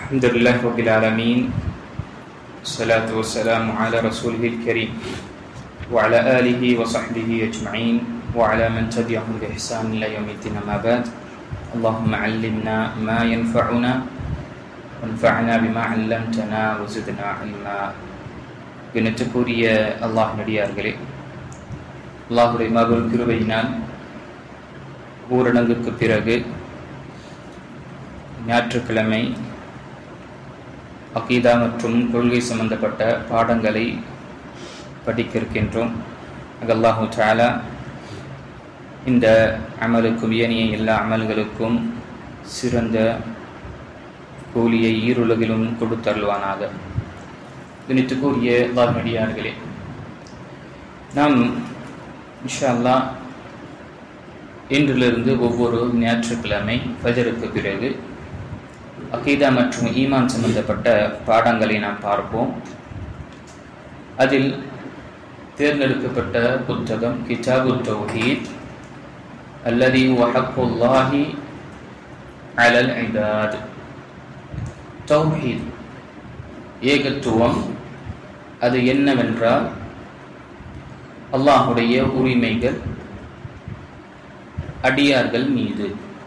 الحمد لله رب العالمين الصلاة والسلام على رسوله الكريم وعلى آله وصحبه أجمعين وعلى من تبعهم بإحسان إلى يوم الدين أما بعد اللهم علمنا ما ينفعنا وانفعنا بما علمتنا وزدنا علما. கண்ணியத்துக்குரிய அல்லாஹ் நடிகார்களே, அல்லாஹுடைய மகள் கிருபையினால் ஊரடங்குக்கு பிறகு ஞாயிற்றுக்கிழமை அகீதா மற்றும் கொள்கை சம்பந்தப்பட்ட பாடங்களை படிக்க இருக்கின்றோம். அல்லாஹு தஆலா இந்த அமலுக்கும் ஏனைய எல்லா அமல்களுக்கும் சிறந்த கூலியை ஈருலகிலும் கொடுத்தருள்வானாக. கண்ணியத்துக்குரிய அல்லாஹ் நடிகார்களே, நாம் இன்ஷா அல்லாஹ் இன்றிலிருந்து ஒவ்வொரு ஞாயிற்றுக்கிழமை ஃபஜருக்கு பிறகு அகீதா மற்றும் ஈமான் சம்பந்தப்பட்ட பாடங்களை நாம் பார்ப்போம். அதில் தேர்ந்தெடுக்கப்பட்ட புத்தகம் கிதாபு தௌஹீத் அல்லதி வஹக்குல்லாஹி அலல் இபாத். தௌஹீத், ஏகத்துவம், அது என்னவென்றால் அல்லாஹுடைய உரிமைகள் அடியார்கள் மீது.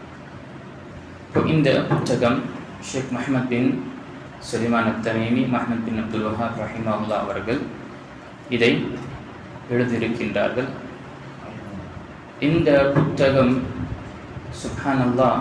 இந்த புத்தகம் ஷேக் முஹம்மது பின் சுலைமான் அத்-தமீமி, முஹம்மது பின் அப்துல் வஹாப் ரஹிமஹுல்லாஹ் அவர்கள் இதை எழுதியிருக்கின்றார்கள். இந்த புத்தகம் சுப்ஹானல்லாஹ்,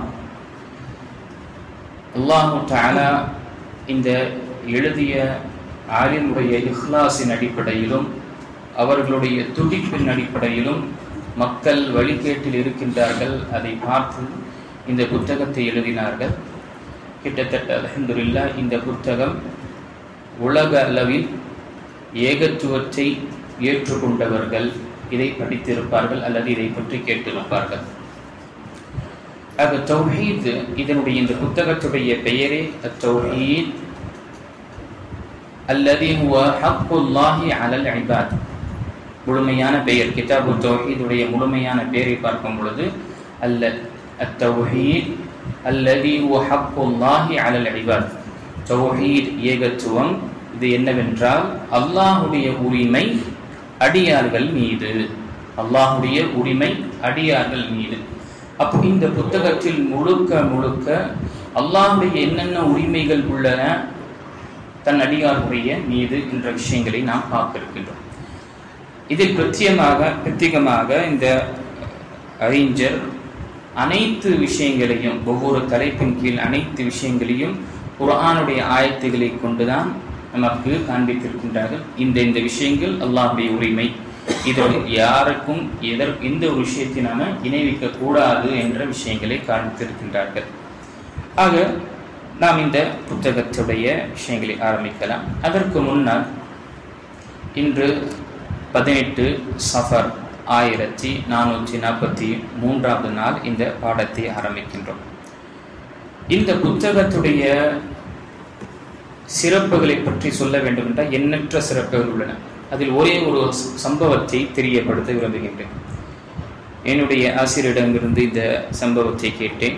அல்லாஹு தஆலா இந்த எழுதிய ஆலிமுடைய இஹ்லாஸின் அடிப்படையிலும் அவர்களுடைய துடிப்பின் அடிப்படையிலும் மக்கள் வழிகேட்டில் இருக்கின்றார்கள், அதை பார்த்து இந்த புத்தகத்தை எழுதினார்கள். கிட்டத்தட்ட அல்ஹம்துலில்லாஹ் இந்த புத்தகம் உலக அளவில் ஏகத்துவத்தை ஏற்றுக்கொண்டவர்கள் இதை படித்திருப்பார்கள் அல்லது இதை பற்றி கேட்டிருப்பார்கள். ஆக தௌஹீத், இதனுடைய இந்த புத்தகத்துடைய பெயரே அத்-தௌஹீத் அல்லதி ஹுவ ஹக்குல்லாஹி அலல் இபாத். முழுமையான பெயர் கிதாபு தௌஹீதுடைய முழுமையான பெயரை பார்க்கும் பொழுது அத்-தௌஹீத் அல்லதி ஹுவ ஹக்குல்லாஹி அலல் இபாத். தௌஹீத், ஏகத்துவம், இது என்னவென்றால் அல்லாஹுடைய உரிமை அடியார்கள் மீது. அல்லாஹுடைய உரிமை அடியார்கள் மீது. அப்போ இந்த புத்தகத்தில் முழுக்க முழுக்க அல்லாஹுடைய என்னென்ன உரிமைகள் உள்ளன தன் அடியார்களுடைய மீது என்ற விஷயங்களை நாம் பார்க்க இருக்கின்றோம். இதில் பிரத்யேகமாக இந்த அறிஞர் அனைத்து விஷயங்களையும், ஒவ்வொரு தலைப்பின் கீழ் அனைத்து விஷயங்களையும் குர்ஆனுடைய ஆயத்துக்களை கொண்டுதான் நமக்கு காண்பித்திருக்கின்றார்கள். இந்த விஷயங்கள் அல்லாஹுடைய உரிமை, இதில் யாருக்கும் எந்த ஒரு விஷயத்தை நாம இணைவிக்க கூடாது என்ற விஷயங்களை காண்பித்திருக்கின்றார்கள். ஆக நாம் இந்த புத்தகத்துடைய விஷயங்களை ஆரம்பிக்கலாம். அதற்கு முன்னால் இன்று 18 சஃபர் 1443 நாள் இந்த பாடத்தை ஆரம்பிக்கின்றோம். இந்த புத்தகத்துடைய சிறப்புகளை பற்றி சொல்ல வேண்டும் என்றால் எண்ணற்ற சிறப்புகள் உள்ளன. அதில் ஒரே ஒரு சம்பவத்தை தெரியப்படுத்த விரும்புகின்றேன். என்னுடைய ஆசிரியரிடமிருந்து இந்த சம்பவத்தை கேட்டேன்.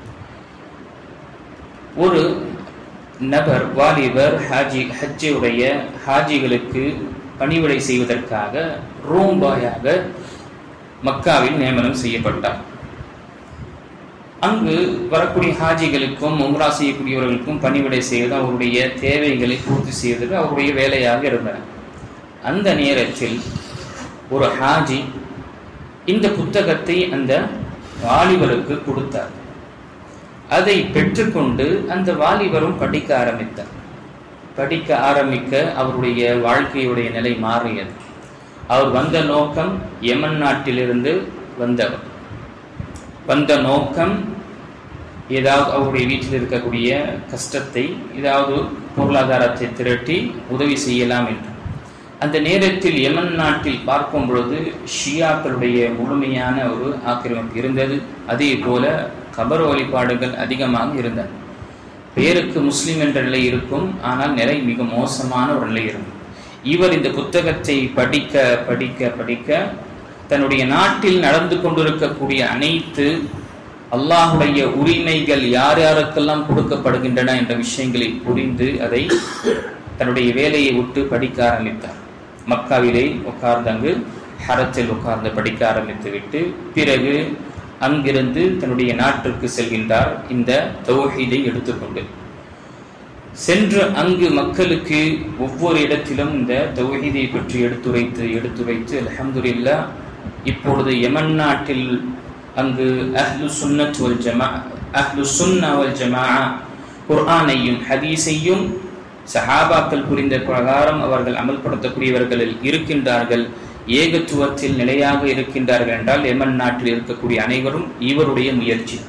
ஒரு நபர், வாலிபர், ஹஜ்ஜுடைய ஹாஜிகளுக்கு பணிவிடை செய்வதற்காக ரூம்பாயாக மக்காவில் நியமனம் செய்யப்பட்டார். அங்கு வரக்கூடிய ஹாஜிகளுக்கும் உம்ரா செய்யக்கூடியவர்களுக்கும் பணிவிடை செய்வது அவருடைய தேவைகளை பூர்த்தி செய்வது அவருடைய வேலையாக இருந்தன. அந்த நேரத்தில் ஒரு ஹாஜி இந்த புத்தகத்தை அந்த வாலிபருக்கு கொடுத்தார். அதை பெற்றுக்கொண்டு அந்த வாலிபரும் படிக்க ஆரம்பிக்க அவருடைய வாழ்க்கையுடைய நிலை மாறியது. அவர் வந்த நோக்கம் யமன் நாட்டிலிருந்து வந்தவர். வந்த நோக்கம் ஏதாவது அவருடைய வீட்டில் இருக்கக்கூடிய கஷ்டத்தை, ஏதாவது பொருளாதாரத்தை திரட்டி உதவி செய்யலாம் என்று. அந்த நேரத்தில் யமன் நாட்டில் பார்க்கும் பொழுது ஷியாக்களுடைய முழுமையான ஒரு ஆக்கிரமிப்பு இருந்தது. அதே போல கபர் வழிபாடுகள் அதிகமாக இருந்தன. பேருக்கு முஸ்லிம் என்ற நிலை இருக்கும், ஆனால் நிலை மிக மோசமான ஒரு நிலை இருந்தது. இவர் இந்த புத்தகத்தை படிக்க படிக்க படிக்க தன்னுடைய நாட்டில் நடந்து கொண்டிருக்கக்கூடிய அனைத்து அல்லாஹுடைய உரிமைகள் யார் யாருக்கெல்லாம் கொடுக்கப்படுகின்றன என்ற விஷயங்களை புரிந்து அதை தன்னுடைய வேலையை விட்டு படிக்க ஆரம்பித்தார். மக்காவிலே உட்கார்ந்து அங்கு ஹரத்தில் உட்கார்ந்து படிக்க ஆரம்பித்து விட்டு பிறகு அங்கிருந்து தன்னுடைய நாட்டிற்கு செல்கின்றார். இந்த தௌஹீதை எடுத்துக்கொண்டு சென்று அங்கு மக்களுக்கு ஒவ்வொரு இடத்திலும் இந்த தௌஹீதை பற்றி எடுத்துரைத்து அல்ஹம்துலில்லாஹ் இப்பொழுது யமன் நாட்டில் அங்கு அஹ்லு சுன்னா வல் ஜமாஅ குர்ஆனையும் ஹதீஸையும் சஹாபாக்கள் புரிந்த பிரகாரம் அவர்கள் அமல்படுத்தக்கூடியவர்களில் இருக்கின்றார்கள். ஏகத்துவத்தில் நிலையாக இருக்கின்றார்கள் என்றால் யமன் நாட்டில் இருக்கக்கூடிய அனைவரும் இவருடைய முயற்சி.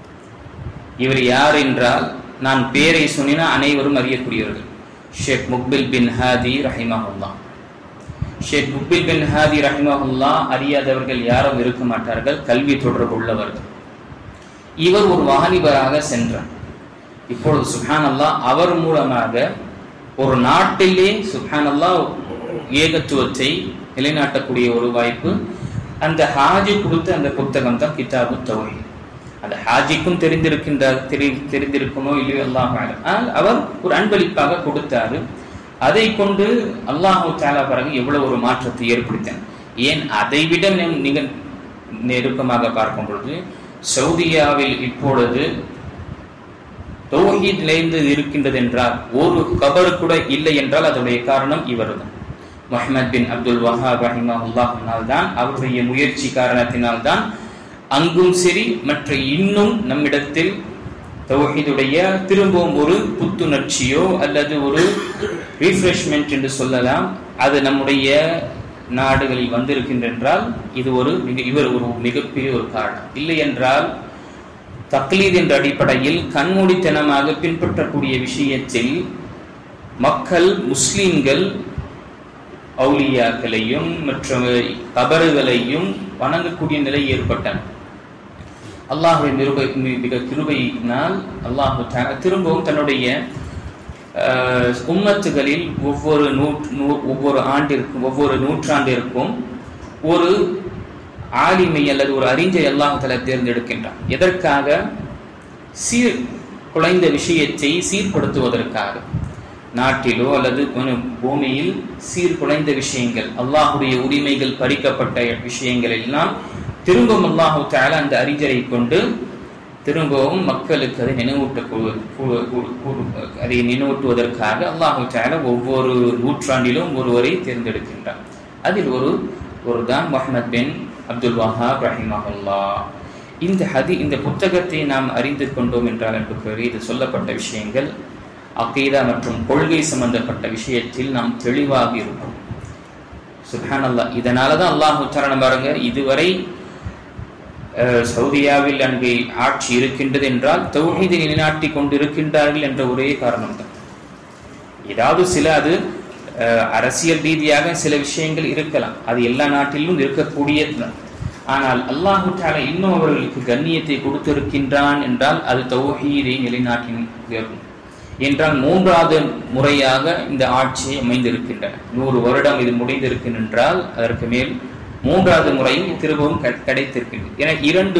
இவர் யார் என்றால் நான் பேரை சொன்னினா அனைவரும் அறியக்கூடியவர்கள். ஷேக் முக்பில் பின் ஹாதி ரஹிமஹுல்லாஹ். ஷேக் முக்பில் பின் ஹாதி ரஹிமஹுல்லாஹ் அறியாதவர்கள் யாரும் இருக்க மாட்டார்கள், கல்வி தொடர்பு உள்ளவர்கள். இவர் ஒரு வாலிபராக சென்றார். இப்பொழுது சுப்ஹானல்லாஹ் அவர் மூலமாக ஒரு நாட்டிலே சுப்ஹானல்லாஹ் ஏகத்துவத்தை நிலைநாட்டக்கூடிய ஒரு வாய்ப்பு. அந்த ஹாஜி கொடுத்த அந்த புத்தகம் தான் கிதாபு தௌஹீத். அந்த ஹாஜிக்கும் தெரிந்திருக்குமோ இல்லையோ அல்லாஹ் அலம். அவர் ஒரு அன்பளிப்பாக கொடுத்தாரு. அதை கொண்டு அல்லாஹு தஆலா பிறகு எவ்வளவு ஒரு மாற்றத்தை ஏற்படுத்தினார். ஏன் அதை விட நீங்கள் நெருக்கமாக பார்க்கும் பொழுது சவுதியாவில் இப்பொழுது தௌஹீத் நிலைந்து இருக்கின்றது என்றால் ஒரு கபர் கூட இல்லை என்றால் அதனுடைய காரணம் இவர்தான். முஹம்மது பின் அப்துல் வஹாப் ரஹிமஹுல்லாஹ் தான், அவருடைய முயற்சி காரணத்தினால்தான் அங்கும் சரி மற்ற இன்னும் நம்மிடத்தில் தௌஹீதுடைய திரும்பவும் ஒரு புத்துணர்ச்சியோ அல்லது ஒரு ரீஃப்ரெஷ்மெண்ட் என்று சொல்லலாம், அது நம்முடைய நாடுகளில் வந்திருக்கின்றால் இவர் ஒரு மிகப்பெரிய ஒரு காரணம். இல்லை என்றால் தக்லீத் என்ற அடிப்படையில் கண்மூடித்தனமாக பின்பற்றக்கூடிய விஷயத்தில் மக்கள் முஸ்லிம்கள் அவுலியாக்களையும் மற்றும் கபறுகளையும் வணங்கக்கூடிய நிலை ஏற்பட்டன. அல்லாஹ்வுடைய மிக கிருபையினால் அல்லாஹ் திரும்பவும் தன்னுடைய உம்மத்துகளில் ஒவ்வொரு ஆண்டிற்கும் ஒவ்வொரு நூற்றாண்டிற்கும் ஒரு ஆலிமை அல்லது ஒரு அறிஞரை அல்லாஹ் தஆலா தேர்ந்தெடுக்கின்றான். எதற்காக? குலைந்த விஷயத்தை சீர்படுத்துவதற்காக. நாட்டிலோ அல்லது பூமியில் சீர்குலைந்த விஷயங்கள், அல்லாஹுடைய உரிமைகள் பறிக்கப்பட்ட விஷயங்கள் எல்லாம் திரும்பவும் அல்லாஹு தஆலா அந்த அறிஞரை கொண்டு திரும்பவும் மக்களுக்கு அதை நினைவூட்டுவதற்காக அல்லாஹு தஆலா ஒவ்வொரு நூற்றாண்டிலும் ஒருவரை தேர்ந்தெடுக்கின்றார். அதில் ஒரு தான் முஹம்மது பின் அப்துல் வஹாப் ரஹிமஹுல்லாஹ். இந்த புத்தகத்தை நாம் அறிந்து கொண்டோம் என்றால் இது சொல்லப்பட்ட விஷயங்கள் அகீதா மற்றும் கொள்கை சம்பந்தப்பட்ட விஷயத்தில் நாம் தெளிவாக இருப்போம். சுப்ஹானல்லாஹ். இதனாலதான் அல்லாஹ் தஆலா பாருங்க, இதுவரை சவுதியாவில் அங்கே ஆட்சி இருக்கின்றது என்றால் தௌஹீதை நிலைநாட்டி கொண்டிருக்கின்றார்கள் என்ற ஒரே காரணம் தான். ஏதாவது அது அரசியல் ரீதியாக சில விஷயங்கள் இருக்கலாம், அது எல்லா நாட்டிலும் இருக்கக்கூடியது. ஆனால் அல்லாஹ் தஆலா இன்னும் அவர்களுக்கு கண்ணியத்தை கொடுத்திருக்கின்றான் என்றால் அது தௌஹீதை நிலைநாட்டி என்றால் 3வது முறையாக இந்த ஆட்சியை அமைந்திருக்கின்றன. 100 வருடம் இது முடிந்திருக்கின்றால் அதற்கு மேல் 3வது முறையும் திரும்பவும் கிடைத்திருக்கின்றது. என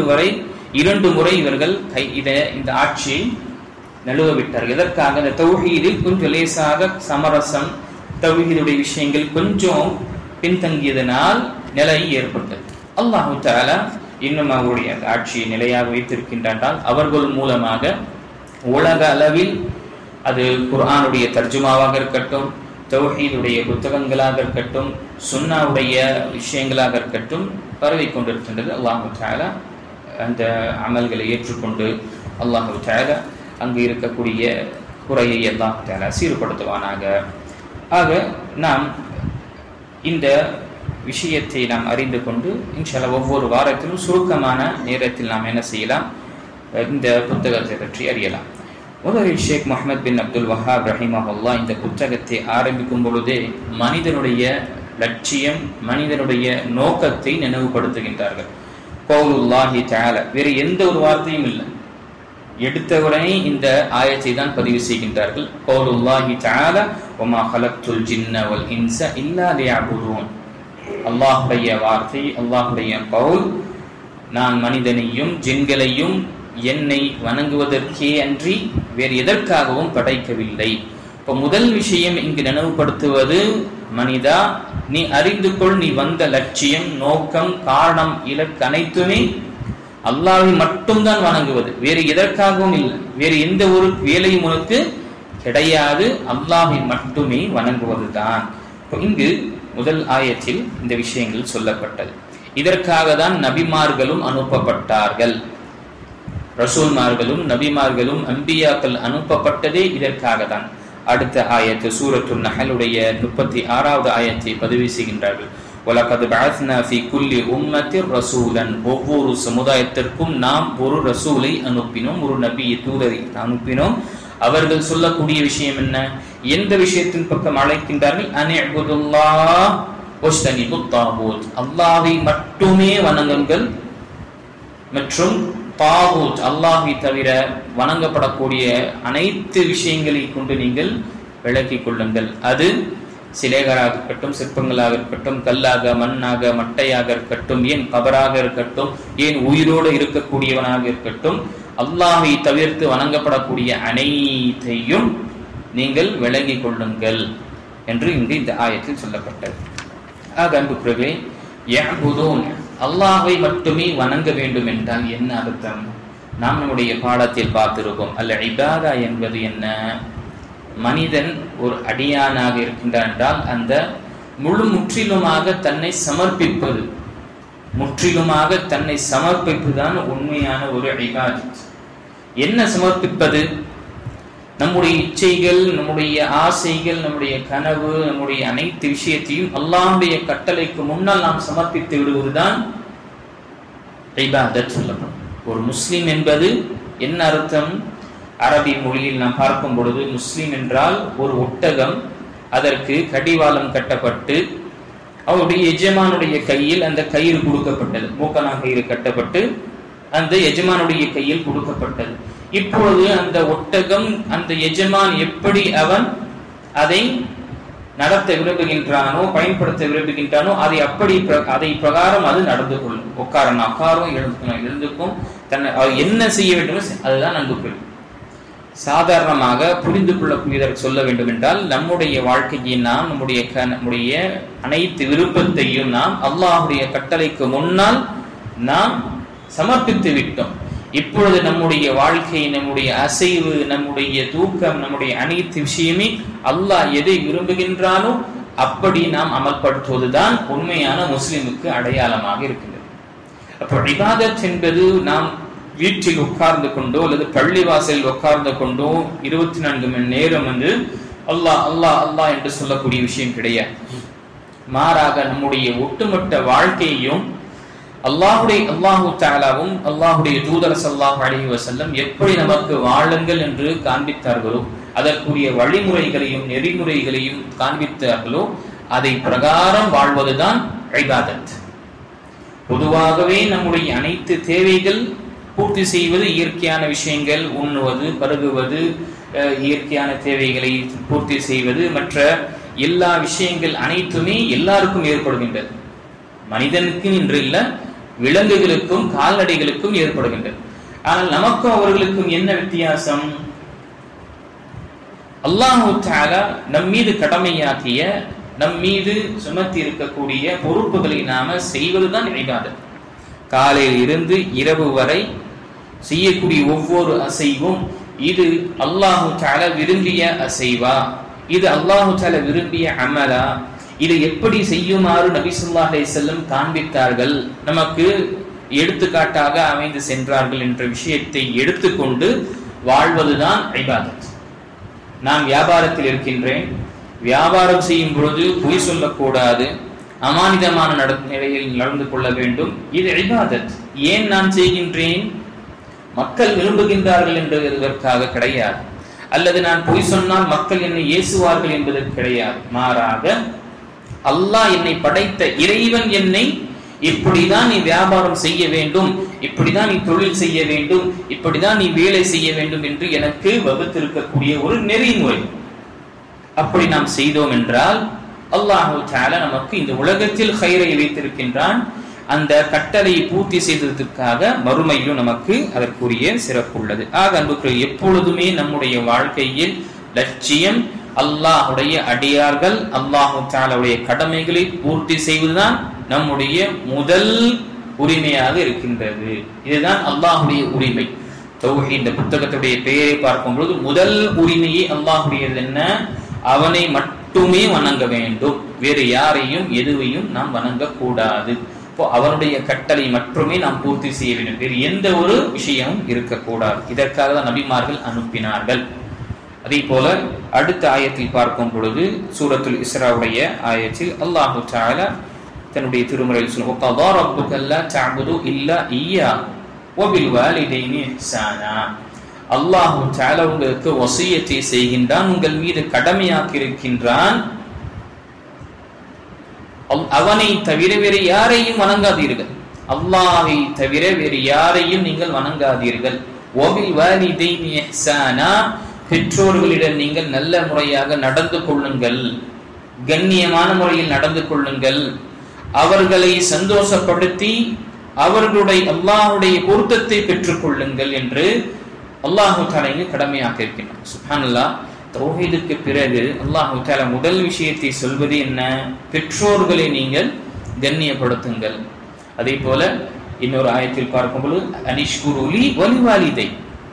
2 முறை இவர்கள் இந்த ஆட்சியை நழுவ விட்டார்கள். எதற்காக? இந்த தௌஹீதில் கொஞ்சம் லேசாக சமரசம், தௌஹீதுடைய விஷயங்கள் கொஞ்சம் பின்தங்கியதனால் நிலை ஏற்பட்டது. அல்லாஹ் தஆலா இன்னும் அவருடைய ஆட்சியை நிலையாக வைத்திருக்கின்றால் அவர்கள் மூலமாக உலக அளவில் அது குர்ஆனுடைய தர்ஜுமாவாக இருக்கட்டும், தௌஹீதுடைய புத்தகங்களாக இருக்கட்டும், சுன்னாவுடைய விஷயங்களாக இருக்கட்டும் பரவி கொண்டிருக்கின்றது. அல்லாஹ் தஆலா அந்த அமல்களை ஏற்றுக்கொண்டு அல்லாஹ் தஆலா அங்கு இருக்கக்கூடிய குறையை அல்லாஹ் தஆலா சீர்படுத்துவானாக. ஆக நாம் இந்த விஷயத்தை நாம் அறிந்து கொண்டு இன்ஷா அல்லாஹ் ஒவ்வொரு வாரத்திலும் சுருக்கமான நேரத்தில் நாம் என்ன செய்யலாம், இந்த புத்தகத்தை பற்றி அறியலாம். முதலில் ஷேக் முஹம்மது பின் அப்துல் வஹாப் ரஹிமஹுல்லாஹ் இந்த புத்தகத்தை ஆரம்பிக்கும் பொழுதே மனிதனுடைய லட்சியம், மனிதனுடைய நோக்கத்தை நினைவுபடுத்துகின்றார்கள். கௌலுல்லாஹி தஆலா, வேறு எந்த ஒரு வார்த்தையும் இல்லை, எடுத்தவுடனே இந்த ஆயத்தை தான் பதிவு செய்கின்றார்கள். கௌலுல்லாஹி தஆலா வமா ஹலக்துல் ஜின்ன வல் இன்ஸ இல்லா லியஅபுதூன். அல்லாஹ்வுடைய வார்த்தை, அல்லாஹ்வுடைய கௌல், நான் மனிதனையும் ஜின்களையும் என்னை வணங்குவதற்கே அன்றி வேறு எதற்காகவும் படைக்கவில்லை. இப்ப முதல் விஷயம் இங்கு நினைவுபடுத்துவது, மனிதா நீ அறிந்து கொள், நீ வந்த லட்சியம், நோக்கம், காரணம், இலக்கு அனைத்துமே அல்லாஹ்வை மட்டும்தான் வணங்குவது, வேறு எதற்காகவும் இல்லை. வேறு எந்த ஒரு வேலையும் உனக்கு கிடையாது, அல்லாஹ்வை மட்டுமே வணங்குவதுதான். இங்கு முதல் ஆயத்தில் இந்த விஷயங்கள் சொல்லப்பட்டது. இதற்காக தான் நபிமார்களும் அனுப்பப்பட்டார்கள். ரசூல்மார்களும் நபிமார்களும் அம்பியாக்கள் அனுப்பப்பட்டதே இதற்காக தான். அடுத்த ஆயத்து சூரத்துன் நஹலுடைய 36வது ஆயத்தை பதிவு செய்கின்றார்கள். வலகத் பஅஸ்னா ஃபீ குல்லி உம்மத்திர் ரசூலன், ஒவ்வொரு சமுதாயத்திற்கும் நாம் ஒரு ரசூலை அனுப்பினோம், ஒரு நபியை, தூதரை அனுப்பினோம். அவர்கள் சொல்லக்கூடிய விஷயம் என்ன? எந்த விஷயத்தின் பக்கம் அழைக்கின்றார்கள்? அன்இபுதுல்லாஹ் வஸ்தனிபுத் தாகூத், அல்லாஹ்வை மட்டுமே வணங்குங்கள் மற்றும் தாகூத், அல்லாஹ்வை தவிர வணங்கப்படக்கூடிய அனைத்து விஷயங்களை கொண்டு நீங்கள் விலக்கிக் கொள்ளுங்கள். அது சிலைகளாக இருக்கட்டும், சிற்பங்களாக இருக்கட்டும், கல்லாக, மண்ணாக, மட்டையாக இருக்கட்டும், ஏன் கபராக இருக்கட்டும், ஏன் உயிரோடு இருக்கக்கூடியவனாக இருக்கட்டும், அல்லாஹ்வை தவிர்த்து வணங்கப்படக்கூடிய அனைத்தையும் நீங்கள் விலகிக் கொள்ளுங்கள் என்று இங்கு இந்த ஆயத்தில் சொல்லப்பட்டது. அன்புக்குரியவர்களே, யஅபுதூன், அல்லாஹ்வை மட்டுமே வணங்க வேண்டும் என்றால் என்ன அர்த்தம்? நாம் நம்முடைய பாடத்தில் பார்த்திருக்கோம். அல்ல இபாதா என்பது என்ன? மனிதன் ஒரு அடியானாக இருக்கின்றான் என்றால் அந்த முற்றிலுமாக தன்னை சமர்ப்பிப்பது, முற்றிலுமாக தன்னை சமர்ப்பிப்பதுதான் உண்மையான ஒரு இபாதத். என்ன சமர்ப்பிப்பது? நம்முடைய இச்சைகள், நம்முடைய ஆசைகள், நம்முடைய கனவு, நம்முடைய அனைத்து விஷயத்தையும் அல்லாஹ்வுடைய கட்டளைக்கு முன்னால் நாம் சமர்ப்பித்து விடுவதுதான் இபாதத் சொல்லப்படும். ஒரு முஸ்லிம் என்பது என்ன அர்த்தம்? அரபி மொழியில் நாம் பார்க்கும் பொழுது முஸ்லிம் என்றால் ஒரு ஒட்டகம், அதற்கு கடிவாளம் கட்டப்பட்டு அவருடைய எஜமானுடைய கையில் அந்த கயிறு கொடுக்கப்பட்டது, மூக்கனா கயிறு கட்டப்பட்டு அந்த எஜமானுடைய கையில் கொடுக்கப்பட்டது. இப்பொழுது அந்த ஒட்டகம், அந்த எஜமான் எப்படி அவன் அதை நடத்த விரும்புகின்றானோ, பயன்படுத்த விரும்புகின்றானோ, அதை பிரகாரம் அது நடந்து கொள்ளும். உட்காரும், எழுந்துக்கும், தன்னை என்ன செய்ய வேண்டும் அதுதான் நன்கு. சாதாரணமாக புரிந்து கொள்ளக்கூடியதற்கு சொல்ல வேண்டும் என்றால், நம்முடைய வாழ்க்கையை நாம் நம்முடைய அனைத்து விருப்பத்தையும் நாம் அல்லாஹ்வுடைய கட்டளைக்கு முன்னால் நாம் சமர்ப்பித்து விட்டோம். இப்பொழுது நம்முடைய வாழ்க்கை, நம்முடைய அசைவு, நம்முடைய தூக்கம், நம்முடைய அனைத்து விஷயமே அல்லாஹ் எதை விரும்புகின்றானோ அப்படி நாம் அமல்படுத்துவதுதான் உண்மையான முஸ்லிமுக்கு அடையாளமாக இருக்கின்றது. அப்போ இபாதத் என்பது நாம் வீட்டில் உட்கார்ந்து கொண்டோ அல்லது பள்ளிவாசலில் உட்கார்ந்து கொண்டோ 24 மணி நேரம் அல்லாஹ் அல்லாஹ் அல்லாஹ் என்று சொல்லக்கூடிய விஷயம் கிடையாது. மாறாக நம்முடைய ஒட்டுமொத்த வாழ்க்கையையும் அல்லாஹு தஆலாவும் அல்லாஹ்வுடைய தூதர் ஸல்லல்லாஹு அலைஹி வஸல்லம் எப்படி நமக்கு வாழுங்கள் என்று காண்பித்தார்களோ, அதற்குரிய வழிமுறைகளையும் நெறிமுறைகளையும் காண்பித்தார்களோ அதை பிரகாரம் வாழ்வதுதான் இபாதத். பொதுவாகவே நம்முடைய அனைத்து தேவைகள் பூர்த்தி செய்வது, இயற்கையான விஷயங்கள், உண்ணுவது, பருகுவது, இயற்கையான தேவைகளை பூர்த்தி செய்வது, மற்ற எல்லா விஷயங்கள் அனைத்துமே எல்லாருக்கும் ஏற்படுகின்றது. மனிதனுக்கு என்று இல்ல, விலங்குகளுக்கும் கால்நடைகளுக்கும் ஏற்படுகின்றது. ஆனால் நமக்கும் அவர்களுக்கும் என்ன வித்தியாசம்? அல்லாஹு தஆலா நம் மீது கடமையாக்கிய, நம் மீது சுமத்தி இருக்கக்கூடிய பொறுப்புகளை நாம செய்வதுதான் இபாதத். காலையில் இருந்து இரவு வரை செய்யக்கூடிய ஒவ்வொரு அசைவும் இது அல்லாஹு தஆலா விரும்பிய அசைவா? இது அல்லாஹு தஆலா விரும்பிய அமலா? இதை எப்படி செய்யுமாறு நபி ஸல்லல்லாஹு அலைஹி வஸல்லம் காண்பித்தார்கள், நமக்கு எடுத்துக்காட்டாக அமைந்து சென்றார்கள் என்ற விஷயத்தை எடுத்துக்கொண்டு வாழ்வதுதான் இபாதத். நான் வியாபாரத்தில் இருக்கின்றேன், வியாபாரம் செய்யும் பொழுது பொய் சொல்லக்கூடாது, அமானிதமான நிலையில் நடந்து கொள்ள வேண்டும், இது இபாதத். ஏன் நான் செய்கின்றேன்? மக்கள் விரும்புகின்றார்கள் என்பதற்காக கிடையாது, அல்லது நான் பொய் சொன்னால் மக்கள் என்னை ஏசுவார்கள் என்பதற்கு கிடையாது. மாறாக அல்லாஹ் என்னை படைத்த இறைவன் என்னை இப்படிதான் நீ வியாபாரம் செய்ய வேண்டும், இப்படிதான் நீ தொழில் செய்ய வேண்டும், இப்படிதான் நீ வேலை செய்ய வேண்டும் என்று எனக்கு வகுத்திருக்கக்கூடிய ஒரு நெறிமுறை. அப்படி நாம் செய்தோம் என்றால் அல்லாஹு தஆலா நமக்கு இந்த உலகத்தில் கைரை வைத்திருக்கின்றான், அந்த கட்டளையை பூர்த்தி செய்ததற்காக மறுமையிலும் நமக்கு அதற்குரிய சிறப்பு உள்ளது. ஆக அன்புக்குரிய எப்பொழுதுமே நம்முடைய வாழ்க்கையில் லட்சியம் அல்லாஹுடைய அடியார்கள் அல்லாஹு தஆலாவுடைய கடமைகளை பூர்த்தி செய்வதுதான் நம்முடைய முதல் உரிமையாக இருக்கின்றது. இதுதான் அல்லாஹுடைய உரிமை. தௌஹீத் இந்த புத்தகத்துடைய பெயரை பார்க்கும் பொழுது முதல் உரிமையை அல்லாஹுடையது என்ன? அவனை மட்டுமே வணங்க வேண்டும், வேறு யாரையும் எதுவையும் நாம் வணங்கக்கூடாது. இப்போ அவனுடைய கட்டளை மட்டுமே நாம் பூர்த்தி செய்ய வேண்டும், வேறு எந்த ஒரு விஷயமும் இருக்கக்கூடாது. இதற்காக தான் நபிமார்கள் அனுப்பினார்கள். அதே போல அடுத்த ஆயத்தில் பார்க்கும் பொழுது சூரத்துல் இஸ்ராவுடைய ஆயத்தில் அல்லாஹு தஆலா தன்னுடைய திருமறையில் சொல்லுவார், வகதா ரப்புக அல்லா தஅபுது இல்லா இய்யாஹு வபில் வாலிதைனி இஹ்சானா. அல்லாஹு தஆலா உங்களுக்கு வசியத்தை செய்கின்றான், உங்கள் மீது கடமையாக்கி இருக்கின்றான், அவனை தவிர வேறு யாரையும் வணங்காதீர்கள், அல்லாஹை தவிர வேறு யாரையும் நீங்கள் வணங்காதீர்கள். வபில் வாலிதைனி இஹ்சானா, பெற்றோர்களிடம் நீங்கள் நல்ல முறையாக நடந்து கொள்ளுங்கள், கண்ணியமான முறையில் நடந்து கொள்ளுங்கள், அவர்களை சந்தோஷப்படுத்தி அவர்களுடைய அல்லாஹுடைய பொருத்தத்தை பெற்றுக் கொள்ளுங்கள் என்று அல்லாஹு தஆலா இங்கு கடமையாக இருக்கின்றார். சுப்ஹானல்லாஹ். தௌஹீதுக்கு பிறகு அல்லாஹு தஆலா முதல் விஷயத்தை சொல்வது என்ன? பெற்றோர்களை நீங்கள் கண்ணியப்படுத்துங்கள். அதே போல இன்னொரு ஆயத்தில் பார்க்கும்போது அனிஷ்குருலி வலிவாலிதை,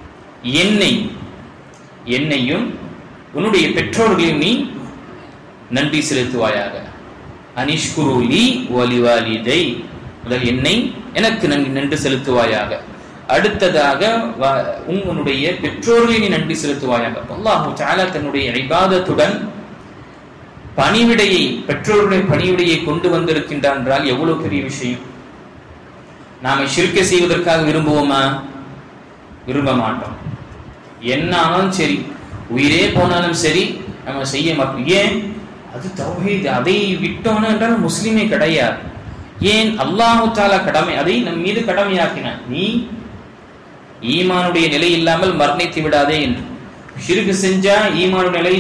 என்னையும் உன்னுடைய பெற்றோர்களையும் நீ நன்றி செலுத்துவாயாக. அனிஷ்குருலி வலிவாலிதை, முதல் என்னை எனக்கு நன்றி செலுத்துவாயாக, அடுத்ததாக உன்னுடைய பெற்றோர்களை நீ நன்றி செலுத்துவாயாக. அல்லாஹு தஆலா தன்னுடைய இபாதத்துடன் பணிவிடையை, பெற்றோருடைய பணிவிடையை கொண்டு வந்திருக்கின்றான் என்றால் எவ்வளவு பெரிய விஷயம். நாம ஷிர்க் செய்வதற்காக விரும்புவோமா? விரும்ப மாட்டோம். என்ன ஆனாலும் சரி, உயிரே போனாலும் சரி நம்ம செய்ய மாட்டோம். ஏன்? அது தௌஹீத், அதை விட்டோம் என்றால் முஸ்லிமே கிடையாது. ஏன்? அல்லாஹு தஆலா கடமை, அதை நம் மீது கடமையாக்கினான். நீ ஈமானுடைய நிலை இல்லாமல் மரணித்து விடாதே என்று. ஷிர்க் செஞ்சா ஈமானுடைய நிலை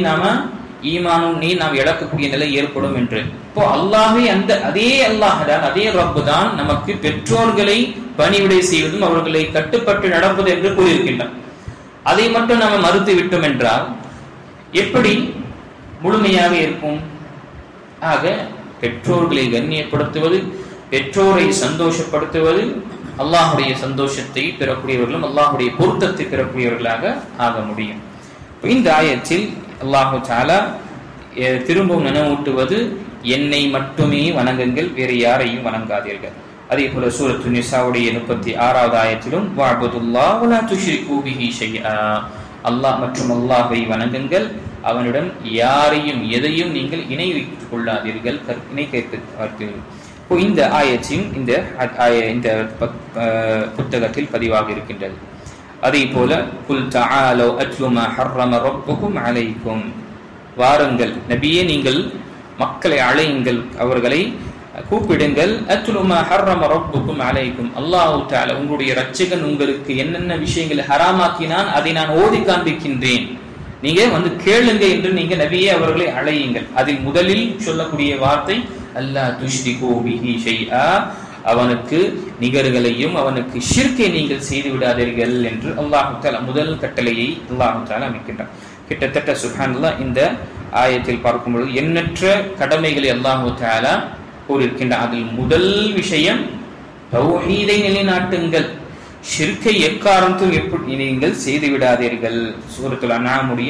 நாம் இழக்கக்கூடிய நிலை ஏற்படும் என்று. இப்போ அல்லாஹ்வே அதே அல்லாஹ் தான், அதே ரப்பு தான் நமக்கு பெற்றோர்களை பணிவிடை செய்வதும் அவர்களை கட்டுப்பட்டு நடப்பது என்று கூறியிருக்கின்றான். அதை மட்டும் நம்ம மறுத்து விட்டோம் என்றால் எப்படி முழுமையாக இருக்கும்? ஆக பெற்றோர்களை கண்ணியப்படுத்துவது, பெற்றோரை சந்தோஷப்படுத்துவது, அல்லாஹுடைய சந்தோஷத்தை பெறக்கூடியவர்களும் அல்லாஹுடைய பொருத்தத்தை பெறக்கூடியவர்களாக ஆக முடியும். இந்த ஆயத்தில் அல்லாஹு தஆலா திரும்பவும் நினைவூட்டுவது, என்னை மட்டுமே வணங்குங்கள், வேறு யாரையும் வணங்காதீர்கள். அதே போல சூரத்து நிசாவுடைய 36வது ஆயத்திலும் வஅபுதுல்லாஹ் வலா துஷ்ரிகு பிஹி ஷைஆ, அல்லாஹ் மற்றும் அல்லாஹ்வை வணங்குங்கள், அவனுடன் யாரையும் எதையும் நீங்கள் இணை வைத்துக் கொள்ளாதீர்கள், இணை கேட்காதீர்கள். இப்போ இந்த ஆயத்தின் இந்த புத்தகத்தில் பதிவாக இருக்கின்றது. அதே போல குல் தஆலு அத்லு மா ஹர்ரம ரப்புக்கும் அலைக்கும், வாருங்கள் நபியே, நீங்கள் மக்களை அழையுங்கள், அவர்களை கூப்பிடுங்கள். அத்லு மா ஹர்ரம ரப்புக்கும் அலைக்கும், அல்லாஹ் தஆலா உங்களுடைய இரட்சகன் உங்களுக்கு என்னென்ன விஷயங்களை ஹராமாக்கினான் அதை நான் ஓதி காண்பிக்கின்றேன், நீங்க வந்து கேளுங்க என்று நீங்க நபியே அவர்களை அழையுங்கள். அதில் முதலில் சொல்லக்கூடிய வார்த்தை அல்லா துஷ்ரிகு பிஹி ஷைஆ, அவனுக்கு நிகர்களையும் அவனுக்கு ஷிர்க்கை நீங்கள் செய்து விடாதீர்கள் என்று அல்லாஹ் தஆலா முதல் கட்டளையை அல்லாஹ் தஆலா அமைக்கின்றான். கிட்டத்தட்ட சுப்ஹானல்லாஹ் இந்த ஆயத்தில் பார்க்கும்போது எண்ணற்ற கடமைகளை அல்லாஹ் தஆலா கூறியிருக்கின்றான். அதில் முதல் விஷயம் தௌஹீதை நிலைநாட்டுங்கள், ஷிர்க்கை எக்காரணத்தும் எப்படி நீங்கள் செய்து விடாதீர்கள். சூரத்துல் அன்ஆமுடைய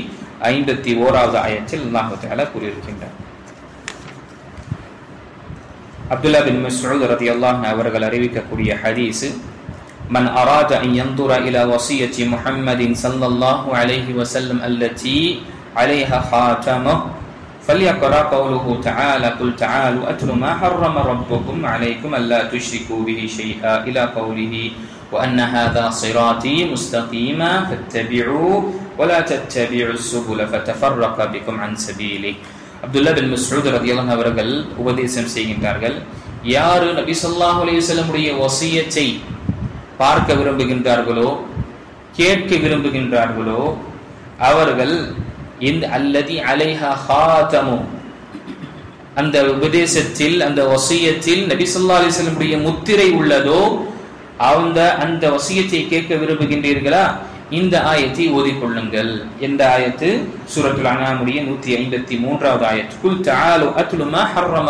151வது ஆயத்தில் அல்லாஹ் தஆலா கூறியிருக்கின்றார். அப்துல்லா பின் மஸ்ஊத் ரலியல்லாஹு அன்ஹு அவர்கள் அறிவிக்கக்கூடிய ஹதீஸ், மன் அராத அன் யன்துர இலா வஸியத்தி முஹம்மதின் ஸல்லல்லாஹு அலைஹி வஸல்லம் அல்லதி அலைஹா ஹாதமஹு فليقرأ قوله تعالى قل تعالوا أتل ما حرم ربكم عليكم ألا تشركوا به شيئا إلى قوله وأن هذا صراطي مستقيما فاتبعوه ولا تتبعوا السبل فتفرق بكم عن سبيله. அப்துல்லா பின் மஸ்ஊத் ரலியல்லாஹு அன்ஹு அவர்கள் உபதேசம் செய்கின்றார்கள், யாரு நபி ஸல்லல்லாஹு அலைஹி வஸல்லம் உடைய வஸியத்தை பார்க்க விரும்புகின்றார்களோ, கேட்க விரும்புகின்றார்களோ, அவர்கள் இந்த அல்லதி அலைஹா ஹாதமு, அந்த உபதேசத்தில், அந்த வசியத்தில் நபி ஸல்லல்லாஹு அலைஹி வஸல்லம் உடைய முத்திரை உள்ளதோ அந்த வசியத்தை கேட்க விரும்புகின்றீர்களா, இந்த ஆயத்தை ஓதிக்கொள்ளுங்கள். எந்த ஆயத்து? சூரத்துல் அன்ஆமுடைய 153வது ஆயத். குல் தஆலு அத்லு மா ஹர்ரம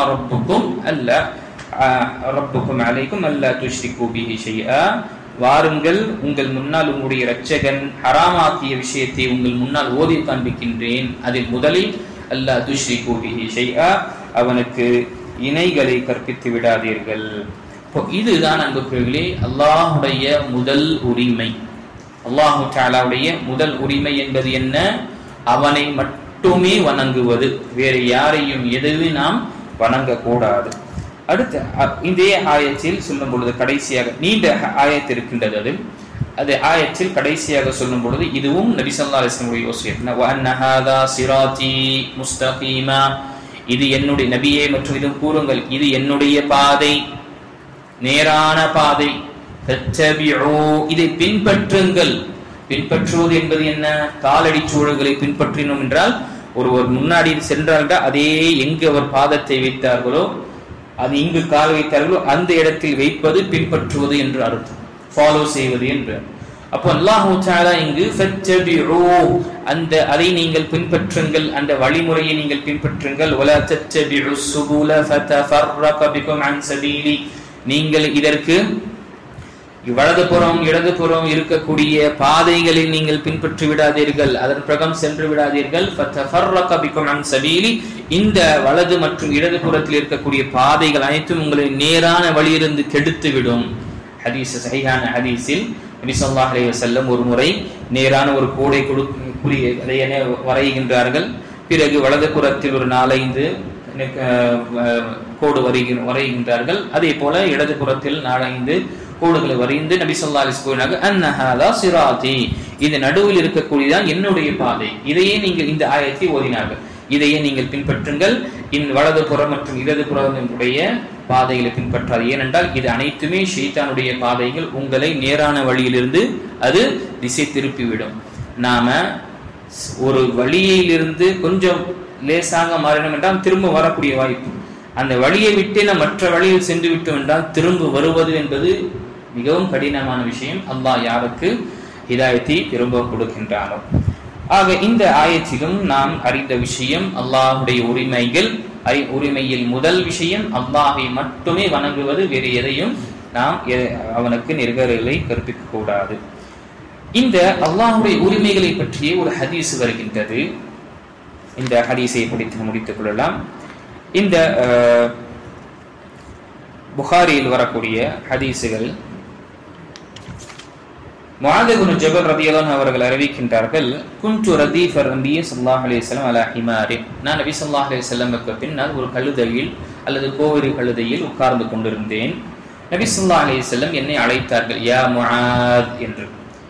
ரப்புக்கும் அலைக்கும் அல்லா துஷ்ரிகு பிஹி ஷைஆ. வாருங்கள், உங்கள் முன்னால் உங்களுடைய இரட்சகன் ஹராமாக்கிய விஷயத்தை உங்கள் முன்னால் ஓதி காண்பிக்கின்றேன். அதில் முதலில் அல்லா துஷ்ரிகு பிஹி ஷைஆ, அவனுக்கு இணைகளை கற்பித்து விடாதீர்கள். இதுதான் அன்புக்குரியவர்களே அல்லாஹுடைய முதல் உரிமை. அல்லாஹு தஆலாவுடைய முதல் உரிமை என்பது என்ன? அவனை மட்டுமே வணங்குவது, வேறு யாரையும் எதுவும் நாம் வணங்கக்கூடாது. அடுத்த இதே ஆயத்தில் சொல்லும் பொழுது கடைசியாக நீண்ட ஆயத்து இருக்கின்றது. அது ஆயத்தில் கடைசியாக சொல்லும் பொழுது இதுவும் நபி ஸல்லல்லாஹு அலைஹி வஸல்லம் வஸியத், வ அன்ன ஹாதா சிராத்தி முஸ்தகீமா, இது என்னுடைய நபியே மற்றும் இது கூறுங்கள், இது என்னுடைய பாதை, நேரான பாதை. இதை பின்பற்றுங்கள். பின்பற்றுவது என்பது என்ன? காலடி சூழல்களை பின்பற்றினோம் என்றால், ஒருவர் முன்னாடி சென்றால் அதே எங்கு அவர் பாதத்தை வைத்தார்களோ, அது இங்கு கால் வைத்தார்களோ அந்த இடத்தில் வைப்பது பின்பற்றுவது என்று அர்த்தம், ஃபாலோ செய்வது என்று. அப்போ அல்லாஹு தஆலா இங்கு அந்த அதை நீங்கள் பின்பற்றுங்கள், அந்த வழிமுறையை நீங்கள் பின்பற்றுங்கள். வலா தத்தபிஉ ஸுபுல ஃபதஃபர்ரக பிகும் அன் சபீலி, நீங்கள் இதற்கு வலதுபுறம் இடதுபுறம் இருக்கக்கூடிய பாதைகளில் நீங்கள் பின்பற்றி விடாதீர்கள், அதன் பிரகம் சென்று விடாதீர்கள். ஃபதஃபர்ரக பிகும் அன் சபீலி, இந்த வலது மற்றும் இடதுபுறத்தில் இருக்கக்கூடிய பாதைகள் அனைத்தும் உங்களை நேரான வழியிலிருந்து கெடுத்து விடும். ஹதீஸ், சஹீஹான ஹதீஸில் நபி ஸல்லல்லாஹு அலைஹி வஸல்லம் ஒரு முறை நேரான ஒரு கோடை வரைகின்றார்கள். பிறகு வலதுபுறத்தில் ஒரு 4-5 கோடு வரைகின்றார்கள். அதே போல இடதுபுறத்தில் 4-5 கோடுகளை வரைந்து நபி ஸல்லல்லாஹு அலைஹி வஸல்லம் அன்னஹாதா சிராத்தி, இது நடுவில் இருக்கக்கூடியதான் என்னுடைய பாதை. இதையே நீங்கள் இந்த ஆயத்தை ஓதினார்கள், இதையே நீங்கள் பின்பற்றுங்கள். வலதுபுறம் மற்றும் இடதுபுறமுடைய பாதைகளை பின்பற்றாது. ஏனென்றால் இது அனைத்துமே ஷைத்தானுடைய பாதைகள், உங்களை நேரான வழியிலிருந்து அது திசை திருப்பிவிடும். நாம ஒரு வழியிலிருந்து கொஞ்சம் லேசாக மாறினோம் என்றால் திரும்ப வரக்கூடிய வாய்ப்பு, அந்த வழியை விட்டு நாம் மற்ற வழியில் சென்று விட்டோம் என்றால் திரும்ப வருவது என்பது மிகவும் கடினமான விஷயம். அல்லாஹ் யாருக்கு ஹிதாயத்தை திரும்ப கொடுக்கின்றானோ. ஆக இந்த ஆயத்திலும் நாம் அறிந்த விஷயம் அல்லாஹுடைய உரிமைகள். உரிமையில் முதல் விஷயம் அல்லாஹை மட்டுமே வணங்குவது, வேறு எதையும் நாம் அவனுக்கு நிகர்களை கற்பிக்க கூடாது. இந்த அல்லாஹுடைய உரிமைகளை பற்றிய ஒரு ஹதீஸ் வருகின்றது. இந்த ஹதீஸை படித்து முடித்துக் கொள்ளலாம். இந்த புகாரியில் வரக்கூடிய ஹதீஸுகள், முஆத் இப்னு ஜபல் ரலியல்லாஹு அவர்கள் அறிவிக்கின்றார்கள், குன்து ரதீஃப நபி ஸல்லல்லாஹு அலைஹி வஸல்லம் அலா ஹிமாரி, நான் நபி ஸல்லல்லாஹு அலைஹி வஸல்லமுக்கு பின்னால் ஒரு கழுதையில் அல்லது கோவேறு கழுதையில் உட்கார்ந்து கொண்டிருந்தேன். நபி ஸல்லல்லாஹு அலைஹி வஸல்லம் என்னை அழைத்தார்கள், யா முஆத் என்று.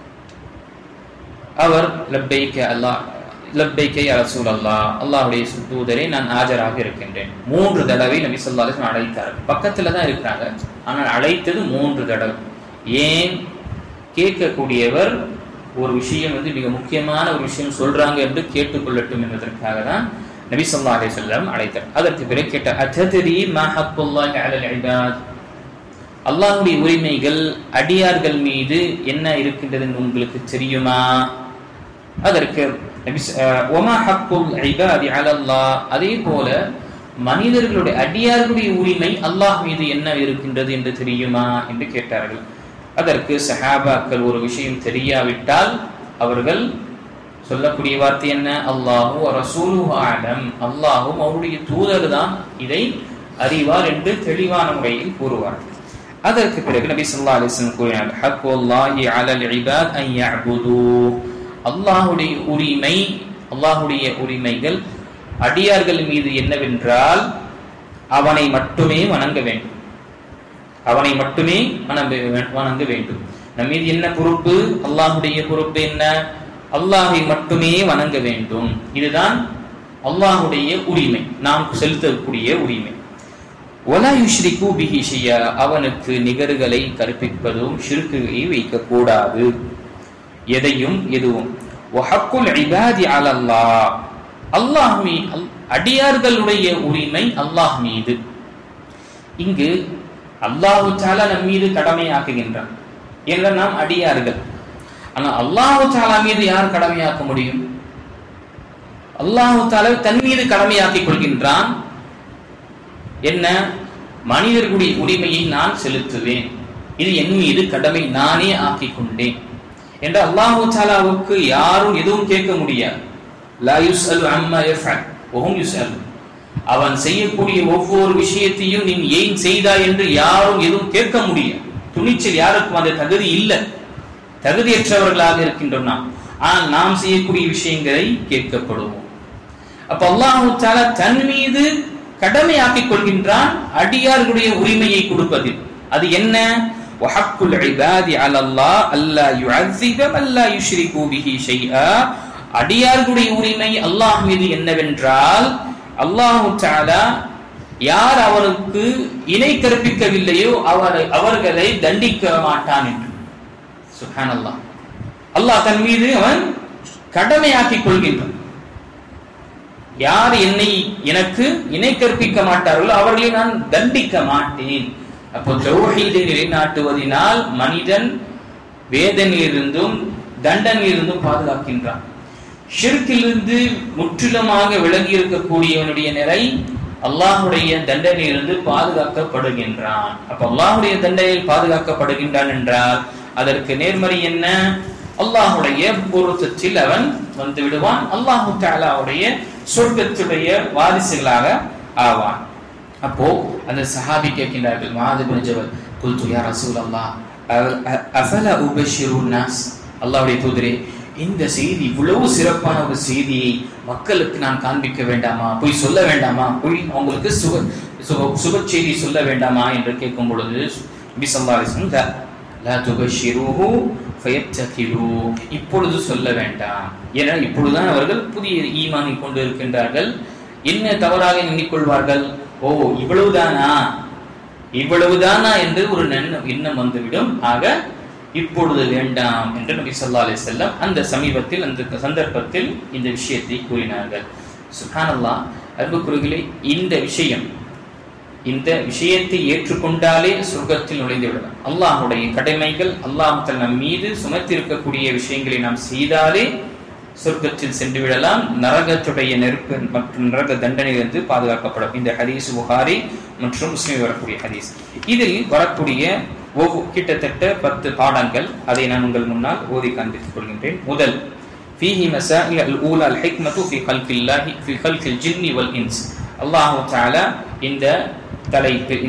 அவர் லப்பைக அல்லாஹ், லப்பைக யா ரசூலல்லாஹ், அல்லாஹ்வுடைய தூதரே நான் ஆஜராக இருக்கின்றேன். 3 தடவை நபி ஸல்லல்லாஹு அலைஹி வஸல்லம் அழைத்தார்கள். பக்கத்துல தான் இருக்கிறாங்க, ஆனால் அழைத்தது 3 தடவை. ஏன்? கேட்கக்கூடியவர் ஒரு விஷயம் மிக முக்கியமான ஒரு விஷயம் சொல்றாங்க என்று கேட்டுக்கொள்ளட்டும் என்பதற்காக தான் நபி ஸல்லல்லாஹு அலைஹி வஸல்லம் அழைத்தார். அதற்கு பிறகு கேட்டார், அதத்ரி மா ஹக்குல்லாஹி அலல் இபாத், அல்லாஹ்வுடைய உரிமைகள் அடியார்கள் மீது என்ன இருக்கின்றது என்று உங்களுக்கு தெரியுமா? அதற்கு நபி வமா ஹக்குல் இபாதி அலல்லாஹ், அதே போல மனிதர்களுடைய அடியார்களுடைய உரிமை அல்லாஹ் மீது என்ன இருக்கின்றது என்று தெரியுமா என்று கேட்டார்கள். அதற்கு சஹாபாக்கள் ஒரு விஷயம் தெரியாவிட்டால் அவர்கள் சொல்லக்கூடிய வார்த்தை என்ன? அல்லாஹு வ ரசூலுஹு அலம், அல்லாஹும் அவருடைய தூதர் தான் இதை அறிவார் என்று தெளிவான முறையில் கூறுவார்கள். அதற்கு பிறகு நபி ஸல்லல்லாஹு அலைஹி வஸல்லம் கூறினார், ஹக்குல்லாஹி அலல் இபாத் அன் யஅபுது, அல்லாஹ்வுடைய உரிமை, அல்லாஹ்வுடைய உரிமைகள் அடியார்கள் மீது என்னவென்றால் அவனை மட்டுமே வணங்க வேண்டும், அவனை மட்டுமே வணங்க வேண்டும். நம்ம மீது என்ன பொறுப்பு? அல்லாஹுடைய பொறுப்பு என்ன? அல்லாஹை மட்டுமே வணங்க வேண்டும். இதுதான் அல்லாஹுடைய உரிமை, நாம் செலுத்தக்கூடிய உரிமை. வலா யுஷ்ரிகு பிஹி ஷையா, அவனுக்கு நிகர்களை கற்பிப்பதும் ஷிர்க்கை வைக்க கூடாது, எதையும் எதுவும். வஹக்குல் இபாதி அலல்லாஹ், அல்லாஹ் அடியார்களுடைய உரிமை அல்லாஹ் மீது. இங்கு அல்லாஹு தஆலா நம் மீது கடமையாக்குகின்றான் என்ற நாம் அடியார்கள். ஆனா அல்லாஹு தஆலா மீது யார் கடமையாக்க முடியும்? அல்லாஹு தஆலா தன் மீது கடமையாக்கிக் கொள்கின்றான். என்ன? மனிதர்களுடைய உரிமையை நான் செலுத்துவேன், இது என் மீது கடமை, நானே ஆக்கிக் கொண்டேன் என்று அல்லாஹு தஆலாவுக்கு யாரும் எதுவும் கேட்க முடியாது. லா யுஸ்அலு அம்மா யஃஅல் வஹும் யுஸ்அலூன். அவன் செய்யக்கூடிய ஒவ்வொரு விஷயத்தையும் நீ ஏன் செய்தாய் என்று யாரும் எதுவும் கேட்க முடியாது. துணிச்சல் யாருக்கும் அந்த தகுதி இல்லை, தகுதியற்றவர்களாக இருக்கின்றோம் நாம். ஆனால் நாம் செய்யக்கூடிய விஷயங்களை கேட்கப்படுவோம். அப்ப அல்லாஹு தஆலா தன் மீது கடமையாக்கிக் கொள்கின்றான் அடியார்களுடைய உரிமையை கொடுப்பதில். அது என்ன? வஹக்குல் இபாதி அலல்லாஹ் அல்லா யுஅஸிப மன் லா யுஷ்ரிகு பிஹி ஷைஆ. அடியார்களுடைய உரிமை அல்லாஹ் மீது என்னவென்றால், அல்லாஹு தஆலா யார் அவருக்கு இணை கற்பிக்கவில்லையோ அவர்களை தண்டிக்க மாட்டான் என்று. சுப்ஹானல்லாஹ். அல்லாஹ் தன் மீது அவன் கடமையாக்கிக் கொள்கின்றான். யார் எனக்கு இணை கற்பிக்க மாட்டார்களோ அவர்களை நான் தண்டிக்க மாட்டேன். அப்போ தௌஹீதை நிலைநாட்டுவதனால் மனிதன் வேதனையிலிருந்தும் தண்டனையிலிருந்தும் பாதுகாக்கின்றான். ஷிர்கிலிருந்து முற்றிலுமாக விலகி இருக்கக்கூடியவனுடைய நிலை அல்லாஹுடைய தண்டனையிலிருந்து பாதுகாக்கப்படுகின்றான். அப்ப அல்லாஹுடைய தண்டனையில் பாதுகாக்கப்படுகின்றான் என்றால் அதற்கு நேர்மறை என்ன? அல்லாஹுடைய பொருத்தத்தில் அவன் வந்து விடுவான், அல்லாஹு தஆலாவுடைய சொர்க்கத்துடைய வாரிசுகளாக ஆவான். அப்போ அந்த சஹாபி கேட்கின்றார்கள், முஆத் இப்னு ஜபல், குல்து யா ரசூலல்லாஹ் அஃபலா உபஷிருன் நாஸ். அல்லாஹ்வுடைய தூதரே, இந்த செய்தி இவ்வளவு சிறப்பான ஒரு செய்தியை மக்களுக்கு நான் காண்பிக்க வேண்டாமா, போய் சொல்ல வேண்டாமா, போய் அவங்களுக்கு சுப செய்தி சொல்ல வேண்டாமா என்று கேட்கும் பொழுது நபி ஸல்லல்லாஹு அலைஹி வஸல்லம் லா துபஷிருஹு ஃபயத்தகிலு, இப்பொழுது சொல்ல வேண்டாம், ஏன்னா இப்பொழுதுதான் அவர்கள் புதிய ஈமானை கொண்டு இருக்கின்றார்கள். என்ன தவறாக எண்ணிக்கொள்வார்கள், ஓ இவ்வளவுதானா என்று ஒரு எண்ணம் வந்துவிடும். ஆக இப்பொழுது வேண்டாம் என்று நபி ஸல்லல்லாஹு அலைஹி வஸல்லம் அந்த சமீபத்தில் அந்த சந்தர்ப்பத்தில் இந்த விஷயத்தை கூறினார்கள். சுப்ஹானல்லாஹ். அன்புக்குரியவர்களே, இந்த விஷயத்தை ஏற்றுக்கொண்டாலே சொர்க்கத்தில் நுழைந்து விடலாம். அல்லாஹுடைய கடமைகள், அல்லாஹ் நம் மீது சுமத்திருக்கக்கூடிய விஷயங்களை நாம் செய்தாலே சொர்க்கத்தில் சென்று விடலாம். நரகத்துடைய நெருப்பு மற்றும் நரக தண்டனையிலிருந்து பாதுகாக்கப்படும். இந்த ஹதீஸ் புகாரி மற்றும் முஸ்லிம் வரக்கூடிய ஹதீஸ். இதில் வரக்கூடிய கிட்டத்தட்ட 10 பாடங்கள், அதை நான் உங்கள் முன்னால் ஓதி காண்பித்துக் கொள்கின்றேன். முதல், ஃபீஹி மஸாயில் அல்-ஊலா அல்-ஹிக்மத்து ஃபீ கல்கில்லாஹி ஃபீ கல்கில் ஜின்னி வல் இன்ஸ். அல்லாஹ் தஆலா இந்த தலைப்பில்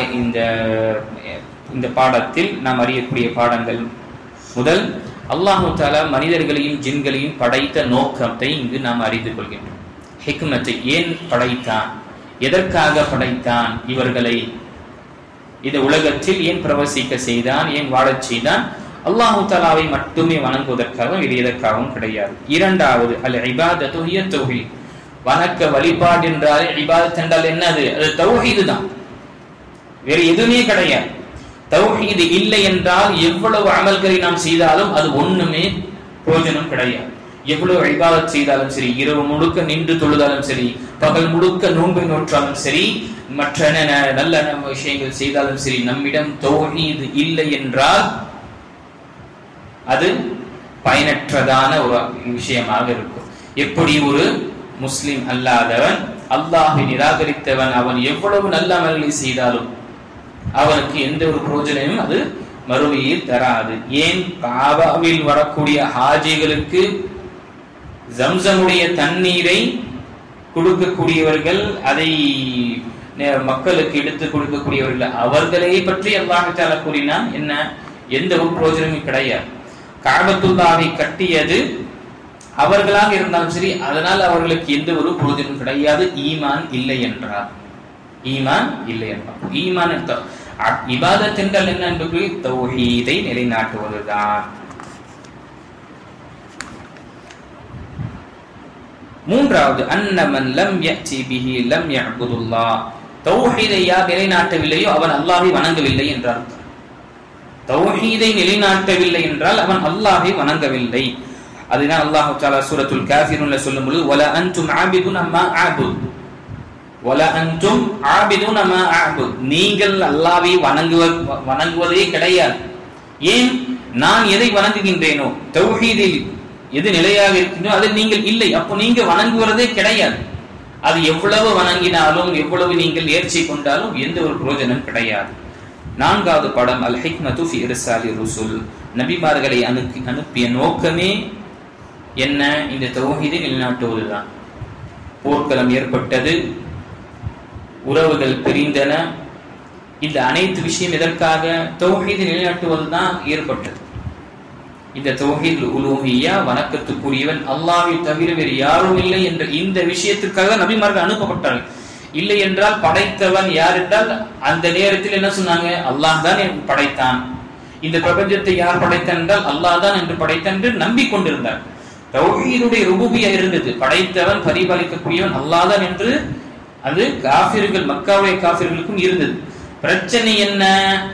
இந்த பாடத்தில் நாம் அறியக்கூடிய பாடங்கள். முதல், அல்லாஹ் தஆலா மனிதர்களையும் ஜின்களையும் படைத்த நோக்கத்தை இங்கு நாம் அறிந்து கொள்கின்றோம். ஹிக்மத்தை, ஏன் படைத்தான், எதற்காக படைத்தான், இவர்களை இந்த உலகத்தில் ஏன் பிரவசிக்க செய்தான், ஏன் வாழச் செய்தான்? அல்லாஹ் தஆலாவை மட்டுமே வணங்குவதற்காக, வேறு எதற்காகவும் கிடையாது. இரண்டாவது, அல் இபாதத்து ஹிய தௌஹீத். வணக்க வழிபாடு என்றால் இபாதத் என்றால் என்னது? அது தௌஹீது தான், வேறு எதுவுமே கிடையாது. தௌஹீது இல்லை என்றால் எவ்வளவு அமல்களை நாம் செய்தாலும் அது ஒண்ணுமே பிரயோஜனம் கிடையாது. எவ்வளவு இபாதத் செய்தாலும் சரி, இரவு முழுக்க நின்று தொழுதாலும் சரி, பகல் முழுக்க நோன்பை நோற்றாலும் சரி, மற்ற நல்ல விஷயங்கள் செய்தாலும் சரி, நம்மிடம் தௌஹீது இல்லை என்றால் அது பயனற்றதான ஒரு விஷயமாக இருக்கும். எப்படி ஒரு முஸ்லிம் அல்லாதவன், அல்லாஹை நிராகரித்தவன், அவன் எவ்வளவு நல்ல அமல்களை செய்தாலும் அவனுக்கு எந்த ஒரு பிரயோஜனமும் அது மறுமையில் தராது. ஏன்? காபாவில் வரக்கூடிய ஹாஜிகளுக்கு ஜம்சமுடைய தண்ணீரை கொடுக்கக்கூடியவர்கள், அதை மக்களுக்கு எடுத்து கொடுக்கக்கூடியவர்கள், அவர்களை பற்றி அல்லாஹ் தஆலா கூறினான். என்ன? எந்த ஒரு பிரயோஜனமும் கிடையாது. கஅபத்துல்லாஹை கட்டியது அவர்களாக இருந்தாலும் சரி, அதனால் அவர்களுக்கு எந்த ஒரு பிரயோஜனம் கிடையாது. ஈமான் இல்லை என்றார். ஈமான் இபாதத் என்றால் என்ன என்பது தௌஹீதை நிலைநாட்டுவதுதான். மூன்றாவது, அன்னமன் லம் யஅதி பிஹி லம் யஅபுதுல்லாஹ். தௌஹீதை யார் நிலைநாட்டவில்லையோ அவன் அல்லாஹ்வை வணங்கவில்லை என்றார். தௌஹீதை நிலைநாட்டவில்லை என்றால் அவன் அல்லாஹ்வை வணங்கவில்லை. அதுதான் அல்லாஹ் தஆலா சூரத்துல் காஃபிரூன்ல சொல்லும்போது வல அன்தும் ஆபிதுன மா அஅபுது வல அன்தும் ஆபிதுன மா அஅபுது, நீங்கள் அல்லாஹ்வை வணங்குவதே கிடையாது. ஏன்? நான் எதை வணங்குகின்றேனோ, தௌஹீதில் எது நிலையாக இருக்கின்றோ அதில் நீங்கள் இல்லை. அப்போ நீங்க வணங்குவதே கிடையாது. அது எவ்வளவு வணங்கினாலும் எவ்வளவு நீங்கள் நேர்ச்சி கொண்டாலும் எந்த ஒரு பிரயோஜனம் கிடையாது. 4வது பாடம் அல் ஹிக்மத்து ஃபி இர்சாலி ருசுல், நபிமார்களை அனுப்பிய நோக்கமே என்ன? இந்த தௌஹீதை நிலைநாட்டுவதுதான். போர்க்களம் ஏற்பட்டது, உறவுகள் பிரிந்தன, இந்த அனைத்து விஷயம் எதற்காக? தௌஹீதை நிலைநாட்டுவதுதான் ஏற்பட்டது. இந்த தௌஹீத் உலூஹிய்யா, வணக்கத்துக்குரியவன் அல்லாஹ்வை தவிர வேறு யாரும் இல்லை என்ற இந்த விஷயத்திற்காக நபிமார்கள் அனுப்பப்பட்டார்கள். இல்லை என்றால் படைத்தவன் யார் என்றால் அந்த நேரத்தில் என்ன சொன்னாங்க? அல்லாஹ் தான் படைத்தான். இந்த பிரபஞ்சத்தை யார் படைத்தான் என்றால் அல்லாஹ் தான் என்று படைத்தான் என்று நம்பிக்கொண்டிருந்தார். தௌஹீதுடைய ருபூபிய்யா இருந்தது, படைத்தவன் பரிபாலிக்கக்கூடியவன் அல்லாஹ் தான் என்று அது காஃபிர்கள், மக்காவுடைய காஃபிர்களுக்கும் இருந்தது. பிரச்சனை என்ன?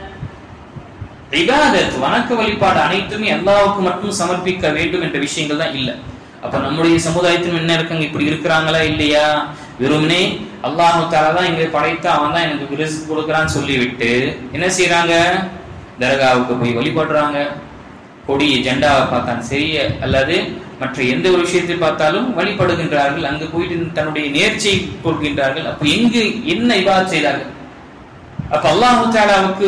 இபாதத், வணக்க வழிபாடு அனைத்துமே அல்லாஹ்வுக்கு மட்டும் சமர்ப்பிக்க வேண்டும் என்ற விஷயங்கள் தான் இல்ல. அப்ப நம்முடைய சமுதாயத்தில் என்ன இருக்காங்க? இப்படி இருக்கிறாங்களா இல்லையா? வெறுமனே அல்லாஹ் தஆலா தான் எங்களை படைத்தா, அவன் தான் எனக்கு ரிஸ்க் கொடுக்கறான்னு சொல்லிவிட்டு என்ன செய்யறாங்க? தர்காவுக்கு போய் வழிபடுறாங்க. கொடி ஜெண்டாவை பார்த்தான் சரி, அல்லது மற்ற எந்த ஒரு விஷயத்தை பார்த்தாலும் வழிபடுகின்றார்கள். அங்கு போயிட்டு தன்னுடைய நேர்ச்சியை கொடுக்கின்றார்கள். அப்ப எங்கு என்ன இபாதத் செய்தார்கள்? அப்ப அல்லாஹ் தஆலாவுக்கு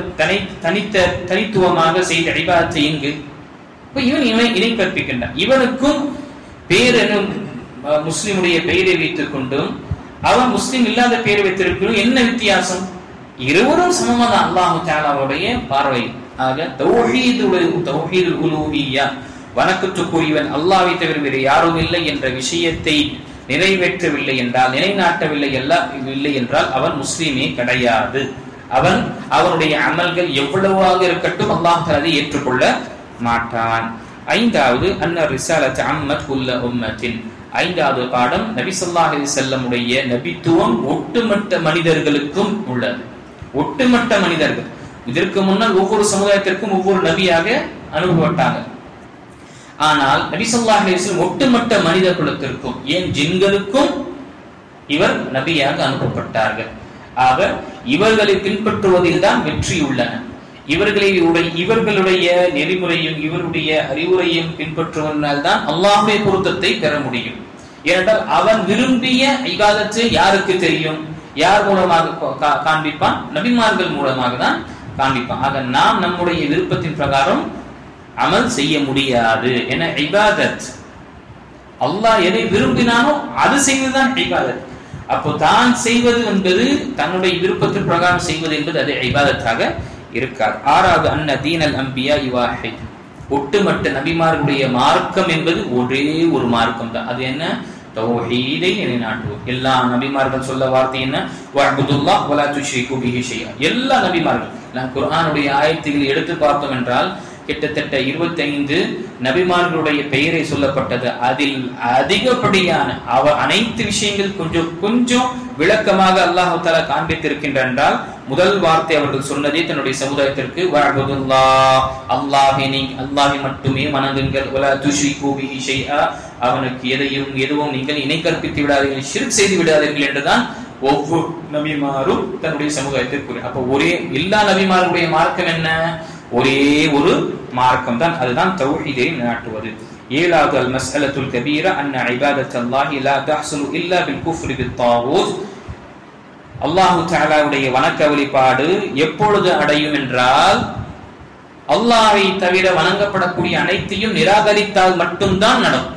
தனித்துவமாக செய்த இபாதத்தை எங்கு? இவன் இணை கற்பிக்கின்றான். இவனுக்கும் பேர் என்னும் முஸ்லிமுடைய பெயரை வைத்துக் கொண்டும் அவன் முஸ்லிம் இல்லாத பெயரை வைத்திருக்கணும். என்ன வித்தியாசம்? இருவரும் சமமாக அல்லாஹ் தஆலாவுடைய பார்வை. ஆக தௌஹீதுல் உலூஹிய்யா, வணக்கத்துக்குரியவன் அல்லாஹ்வை தவிர வேறு யாரும் இல்லை என்ற விஷயத்தை நிறைவேற்றவில்லை என்றால், நிலைநாட்டவில்லை இல்லை என்றால் அவன் முஸ்லிமே கிடையாது. அவனுடைய அமல்கள் எவ்வளவாக இருக்கட்டும் அல்லாஹ் அதை ஏற்றுக்கொள்ள மாட்டான். 5வது அன்ன ரிசாலத் அம்மத் குல்ல உம்மத்தின், 5வது பாடம் நபி ஸல்லல்லாஹு அலைஹி வஸல்லம் உடைய நபித்துவம் ஒட்டுமொத்த மனிதர்களுக்கும் உள்ளது. ஒட்டுமொத்த மனிதர்கள். இதற்கு முன்னால் ஒவ்வொரு சமுதாயத்திற்கும் ஒவ்வொரு நபியாக அனுப்பப்பட்டாங்க. ஆனால் நபி ஸல்லல்லாஹு அலைஹி வஸல்லம் ஒட்டுமொத்த மனித குலத்திற்கும், ஏன் ஜின்களுக்கும் இவர் நபியாக அனுப்பப்பட்டார்கள். ஆக இவர்களை பின்பற்றுவதில் தான் வெற்றி உள்ளன. இவர்களுடைய நெறிமுறையும் இவருடைய அறிவுரையும் பின்பற்றுவதனால் தான் அல்லாஹ்வுடைய பொருத்தத்தை பெற முடியும். ஏனென்றால் அவன் விரும்பிய இபாதத்தை யாருக்கு தெரியும்? யார் மூலமாக காண்பிப்பான்? நபிமார்கள் மூலமாக தான் காண்பிப்பான். ஆக நாம் நம்முடைய விருப்பத்தின் பிரகாரம் அமல் செய்ய முடியாது. என இபாதத் அல்லாஹ் எதை விரும்பினானோ அது செய்வதுதான் இபாதத். அப்போ தான் செய்வது என்பது தன்னுடைய விருப்பத்தின் பிரகாரம் செய்வது என்பது அது இபாதத்தாக இருக்காது. 6வது அன்ன தீனல் அம்பியா வாஹித், ஒட்டுமொத்த நபிமார்களுடைய மார்க்கம் என்பது ஒரே ஒரு மார்க்கம் தான். அது என்ன? தௌஹீதை நிலைநாட்டுவது. எல்லா நபிமார்கள் சொல்ல வார்த்தை என்ன? வஅபுதுல்லாஹ் வலா துஷ்ரிகு பிஹி ஷைஆ. எல்லா நபிமார்கள் நாம் குர்ஆனுடைய ஆயத்துகளை எடுத்து பார்த்தோம் என்றால் கிட்டத்தட்ட 25 நபிமார்களுடைய பெயரை சொல்லப்பட்டது. அதில் அதிகப்படியான அனைத்து விஷயங்கள் கொஞ்சம் விளக்கமாக அல்லாஹ் தஆலா காண்பித்திருக்கின்றார் என்றால் முதல் வார்த்தை அவர்கள் சொன்னதே தன்னுடைய சமுதாயத்திற்கு வஅபுதுல்லாஹ், அல்லாஹ்வை மட்டுமே வணங்குங்கள், வலா துஷ்ரிகு பிஹி ஷைஆ, அவனுக்கு எதுவும் நீங்கள் இணை கற்பித்து விடாதீர்கள், ஷிர்க் செய்து விடாதீர்கள் என்றுதான் ஒவ்வொரு நபிமாரும் தன்னுடைய சமுதாயத்திற்கு. அப்ப ஒரே எல்லா நபிமாருடைய மார்க்கம் என்ன? ஒரே ஒரு மார்க்கம் தான். அதுதான் தௌஹீதை நிலைநாட்டுவது. 7வது அல் மஸ்அலத்துல் கபீரா அன்ன இபாதத்தல்லாஹி லா தஹ்சுலு இல்லா பில் குஃப்ரி பித் தாகூத், அல்லாஹ் தஆலாவுடைய வணக்க வழிபாடு எப்பொழுது அடையும் என்றால் அல்லாஹ்வை தவிர வணங்கப்படக்கூடிய அனைத்தையும் நிராகரித்தால் மட்டும்தான் நடக்கும்.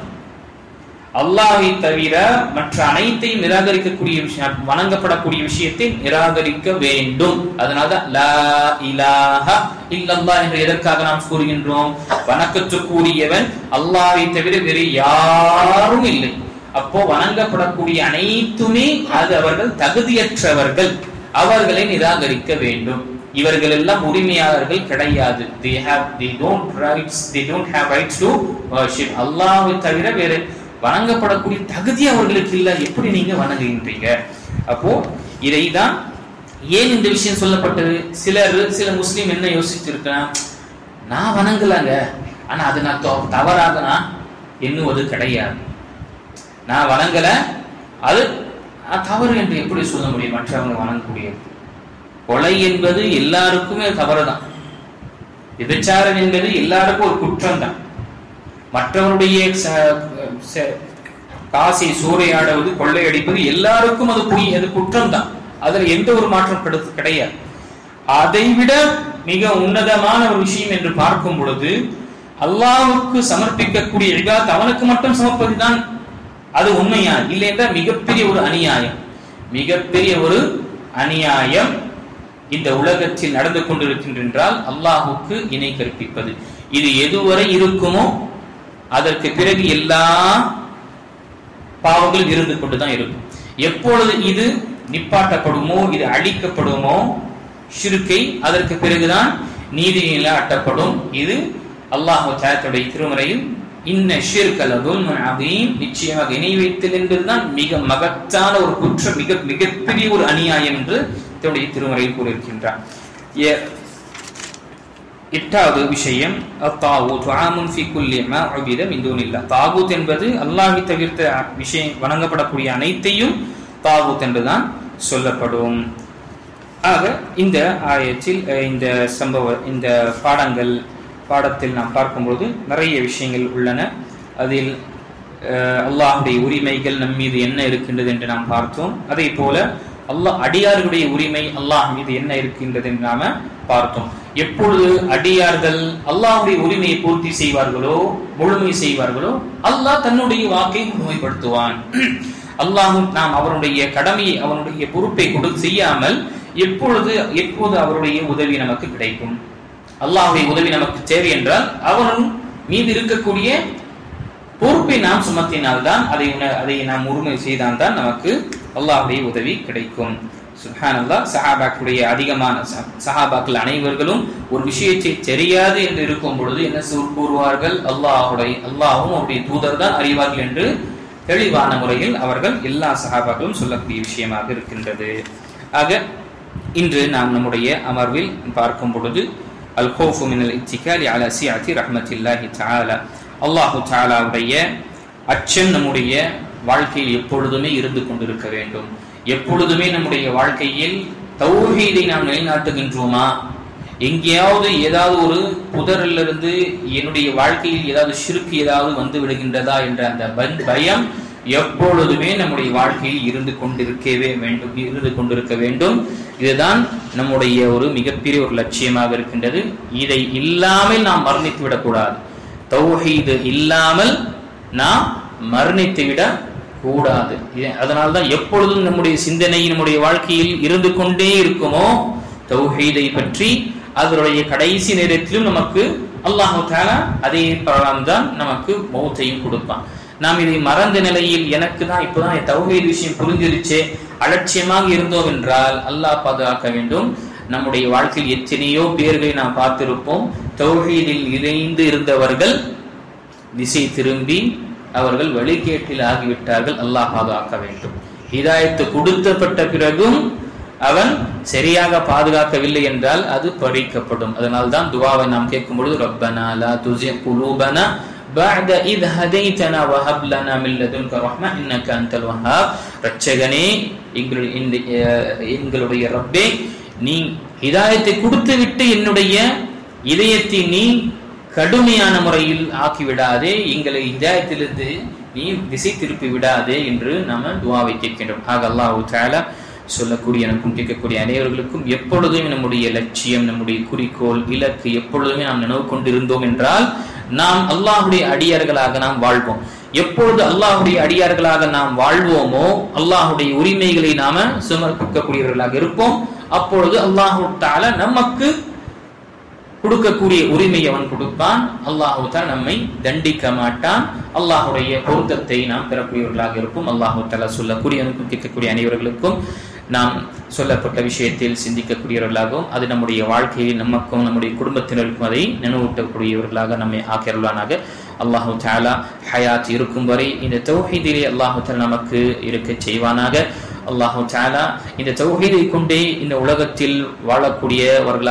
அல்லாஹ்வை தவிர மற்ற அனைத்தையும் நிராகரிக்கக்கூடிய விஷயம், வணங்கப்படக்கூடிய விஷயத்தை நிராகரிக்க வேண்டும். அதனால லா இலாஹ இல்லல்லாஹ் என்று எதற்காக நாம் கூறுகின்றோம்? வணக்கத்துக்குரியவன் அல்லாஹ்வை தவிர வேறு யாரும் இல்லை. அப்போ வணங்கப்படக்கூடிய அனைத்துமே அது அவர்கள் தகுதியற்றவர்கள், அவர்களை நிராகரிக்க வேண்டும். இவர்கள் எல்லாம் உரிமையாளர்கள் கிடையாது. they don't have rights to worship. அல்லாஹ்வை தவிர வேறு வணங்கப்படக்கூடிய தகுதி அவர்களுக்கு இல்ல. எப்படி நீங்க வணங்குகின்றீங்க? அப்போ இதைதான் ஏன் இந்த விஷயம் சொல்லப்பட்டது? சில முஸ்லீம் என்ன யோசிச்சிருக்கான், நான் வணங்கலாங்க, ஆனா அது நான் தவறாக நான் எண்ணுவது கிடையாது. நான் வணங்கல, அது தவறு என்று எப்படி சொல்ல முடியும்? மற்றவங்க வணங்கக்கூடியது. கொலை என்பது எல்லாருக்குமே தவறுதான். விபச்சாரம் என்பது எல்லாருக்கும் ஒரு குற்றம் தான். மற்றவருடைய காசை சூறையாடுவது, கொள்ளையடிப்பது எல்லாருக்கும் அது பொய், அது குற்றம் தான். அதுல எந்த ஒரு மாற்றம் கிடையாது. அதைவிட மிக உன்னதமான ஒரு விஷயம் என்று பார்க்கும் பொழுது அல்லாஹ்வுக்கு சமர்ப்பிக்கக்கூடிய இபாதத் அவனுக்கு மட்டும் சமர்ப்பதுதான் அது உண்மையா? இல்லை என்றால் மிகப்பெரிய ஒரு அநியாயம், மிகப்பெரிய ஒரு அநியாயம் இந்த உலகத்தில் நடந்து கொண்டிருக்கின்றால் அல்லாஹ்வுக்கு இணை கற்பிப்பது. இது எதுவரை இருக்குமோ அதற்கு பிறகு எல்லா பாவங்கள் இருந்து கொண்டுதான் இருக்கும். எப்பொழுது இது நிப்பாட்டப்படுமோ, இது அழிக்கப்படுமோ ஷிர்கை, அதற்கு பிறகுதான் நீதி நிலைநாட்டப்படும். இது அல்லாஹ் தஆலாவுடைய திருமறையில் இன்ன ஷிர்க லதுல்முன் அதீம், நிச்சயமாக இணை வைத்தல் என்பதுதான் மிக மகத்தான ஒரு குற்றம், மிகப்பெரிய ஒரு அநியாயம் என்று தன்னுடைய திருமறையில் கூறியிருக்கின்றார். எட்டாவது விஷயம் அத்தாகூத் ஆமுன் ஃபீ குல்லி மா உபித மின் தூனில்லாஹ். தாகூத் என்பது அல்லாஹ்வை தவிர்த்த விஷயம் வணங்கப்படக்கூடிய அனைத்தையும் தாகூத் என்றுதான் சொல்லப்படும். ஆக இந்த ஆயத்தில் இந்த பாடத்தில் நாம் பார்க்கும்போது நிறைய விஷயங்கள் உள்ளன. அதில் அல்லாஹ்வுடைய உரிமைகள் நம் மீது என்ன இருக்கின்றது என்று நாம் பார்த்தோம். அதே போல அடியார்களுடைய உரிமை அல்லாஹ் மீது என்ன இருக்கின்றது என்று நாம பார்த்தோம். எப்பொழுது அடியார்கள் அல்லாஹ்வுடைய உரிமையை பூர்த்தி செய்வார்களோ, முழுமை செய்வார்களோ, அல்லாஹ் தன்னுடைய வாக்கை முழுமைப்படுத்துவான். அல்லாஹும் நாம் அவருடைய கடமையை, அவனுடைய பொறுப்பை செய்யாமல் எப்போது அவருடைய உதவி நமக்கு கிடைக்கும்? அல்லாஹ்வுடைய உதவி நமக்கு தேவை என்றால் அவன் மீது இருக்கக்கூடிய பொறுப்பை நாம் சுமத்தினால்தான், அதை நாம் உரிமை செய்தால்தான் நமக்கு அல்லாஹ்வுடைய உதவி கிடைக்கும். சுப்ஹானல்லாஹ். சஹாபாக்களுடைய அதிகமான சஹாபாக்கள் அனைவர்களும் ஒரு விஷயத்தை தெரியாது என்று இருக்கும் பொழுது என்ன கூறுவார்கள்? அல்லாஹ்வும் அவருடைய தூதர் தான் அறிவார்கள் என்று தெளிவான முறையில் அவர்கள் எல்லா சஹாபாக்களும் சொல்லக்கூடிய விஷயமாக இருக்கின்றது. ஆக இன்று நாம் நம்முடைய அமர்வில் பார்க்கும் பொழுது அல் ஹௌஃபு மினல் இத்திகாலி அலா சிஅத்தி ரஹ்மத்தில்லாஹி தஆலா, அல்லாஹ் தஆலாவுடைய அச்சம் நம்முடைய வாழ்க்கையில் எப்பொழுதுமே இருந்து கொண்டிருக்க வேண்டும். எப்பொழுதுமே நம்முடைய வாழ்க்கையில் தௌஹீதை நாம் நிலைநாட்டுகின்றோமா? எங்கேயாவது ஏதாவது ஒரு புதரிலிருந்து என்னுடைய வாழ்க்கையில் ஏதாவது ஷிர்க் ஏதாவது வந்து விடுகின்றதா என்ற அந்த பயம் எப்பொழுதுமே நம்முடைய வாழ்க்கையில் இருந்து கொண்டிருக்க வேண்டும். இதுதான் நம்முடைய ஒரு மிகப்பெரிய ஒரு லட்சியமாக இருக்கின்றது. இதை இல்லாமல் நாம் மரணித்து விடக்கூடாது. தௌஹீது இல்லாமல் நாம் மரணித்து விட கூடாது. அதனால்தான் எப்பொழுதும் நம்முடைய சிந்தனை நம்முடைய வாழ்க்கையில் இருந்து கொண்டே இருக்குமோ தௌஹீதை பற்றி, அதனுடைய கடைசி நேரத்திலும் நமக்கு அல்லாஹ் தஆலா அதே பரலாம் தான் நமக்கு மௌத்தையும் கொடுப்பான். நாம் இதை மறந்த நிலையில் எனக்கு தான் இப்பதான் தௌஹீத் விஷயம் புரிஞ்சிருச்சே அலட்சியமாக இருந்தோம் என்றால் அல்லாஹ் பாதுகாக்க வேண்டும். நம்முடைய வாழ்க்கையில் எத்தனையோ பேர்களை நாம் பார்த்திருப்போம். தௌஹீதில் இணைந்து இருந்தவர்கள் திசை திரும்பி அவர்கள் வழிகேட்டில் ஆகிவிட்டார்கள். அல்லாஹ் பாதுகாக்க வேண்டும். ஹிதாயத்து கொடுக்கப்பட்ட பிறகும் அவன் சரியாக பாதுகாக்கவில்லை என்றால் அது பறிக்கப்படும். அதனால்தான் துஆவை நாம் கேட்கும் பொழுது ரப்பனா லா துஸிக் குலூபனா பஅத இத் ஹதைதனா வ ஹப் லனா மின் லதுன்க ரஹ்ம இன்னக அன்தல் வஹ்ஹாப். ரட்சகனே, எங்களுடைய ரப்பே, நீ ஹிதாயத்தை கொடுத்துவிட்டு என்னுடைய இதயத்தை நீ கடுமையான முறையில் ஆக்கிவிடாதே, எங்களை ஹிதாயத்திலிருந்து நீ திசை திருப்பி விடாதே என்று நாம துஆவை கேட்கின்றோம். ஆக அல்லாஹ் தஆலா சொல்லக்கூடிய எனக்கும் கேட்கக்கூடிய அனைவர்களுக்கும் எப்பொழுதுமே நம்முடைய லட்சியம், நம்முடைய குறிக்கோள், இலக்கு எப்பொழுதுமே நாம் நினைவு கொண்டிருந்தோம் என்றால் நாம் அல்லாஹ்வுடைய அடியார்களாக நாம் வாழ்வோம். எப்பொழுது அல்லாஹ்வுடைய அடியார்களாக நாம் வாழ்வோமோ அல்லாஹ்வுடைய உரிமைகளை நாம சமர்ப்பிக்கக்கூடியவர்களாக இருப்போம். அப்பொழுது அல்லாஹ் தஆலா நமக்கு கொடுக்கக்கூடிய உரிமையை அவன் கொடுப்பான். அல்லாஹ் தஆலா நம்மை தண்டிக்க மாட்டான். அல்லாஹ்வுடைய பொருத்தத்தை நாம் பெறக்கூடியவர்களாக இருப்போம். அல்லாஹ் தஆலா சொல்லக்கூடிய கேட்கக்கூடிய அனைவர்களுக்கும் நாம் சொல்லப்பட்ட விஷயத்தில் சிந்திக்கக்கூடியவர்களாகவும் அது நம்முடைய வாழ்க்கையில் நமக்கும் நம்முடைய குடும்பத்தினருக்கும் அதை நினைவூட்டக்கூடியவர்களாக நம்மை ஆக்கியருளானாக. அல்லாஹ் தஆலா ஹயாத் இருக்கும் வரை இந்த தௌஹீதிலே அல்லாஹ் தஆலா நமக்கு இருக்க செய்வானாக. அல்லாஹ் தஆலா இந்த தௌஹீதை கொண்டே இந்த உலகத்தில் வாழக்கூடியவர்களாக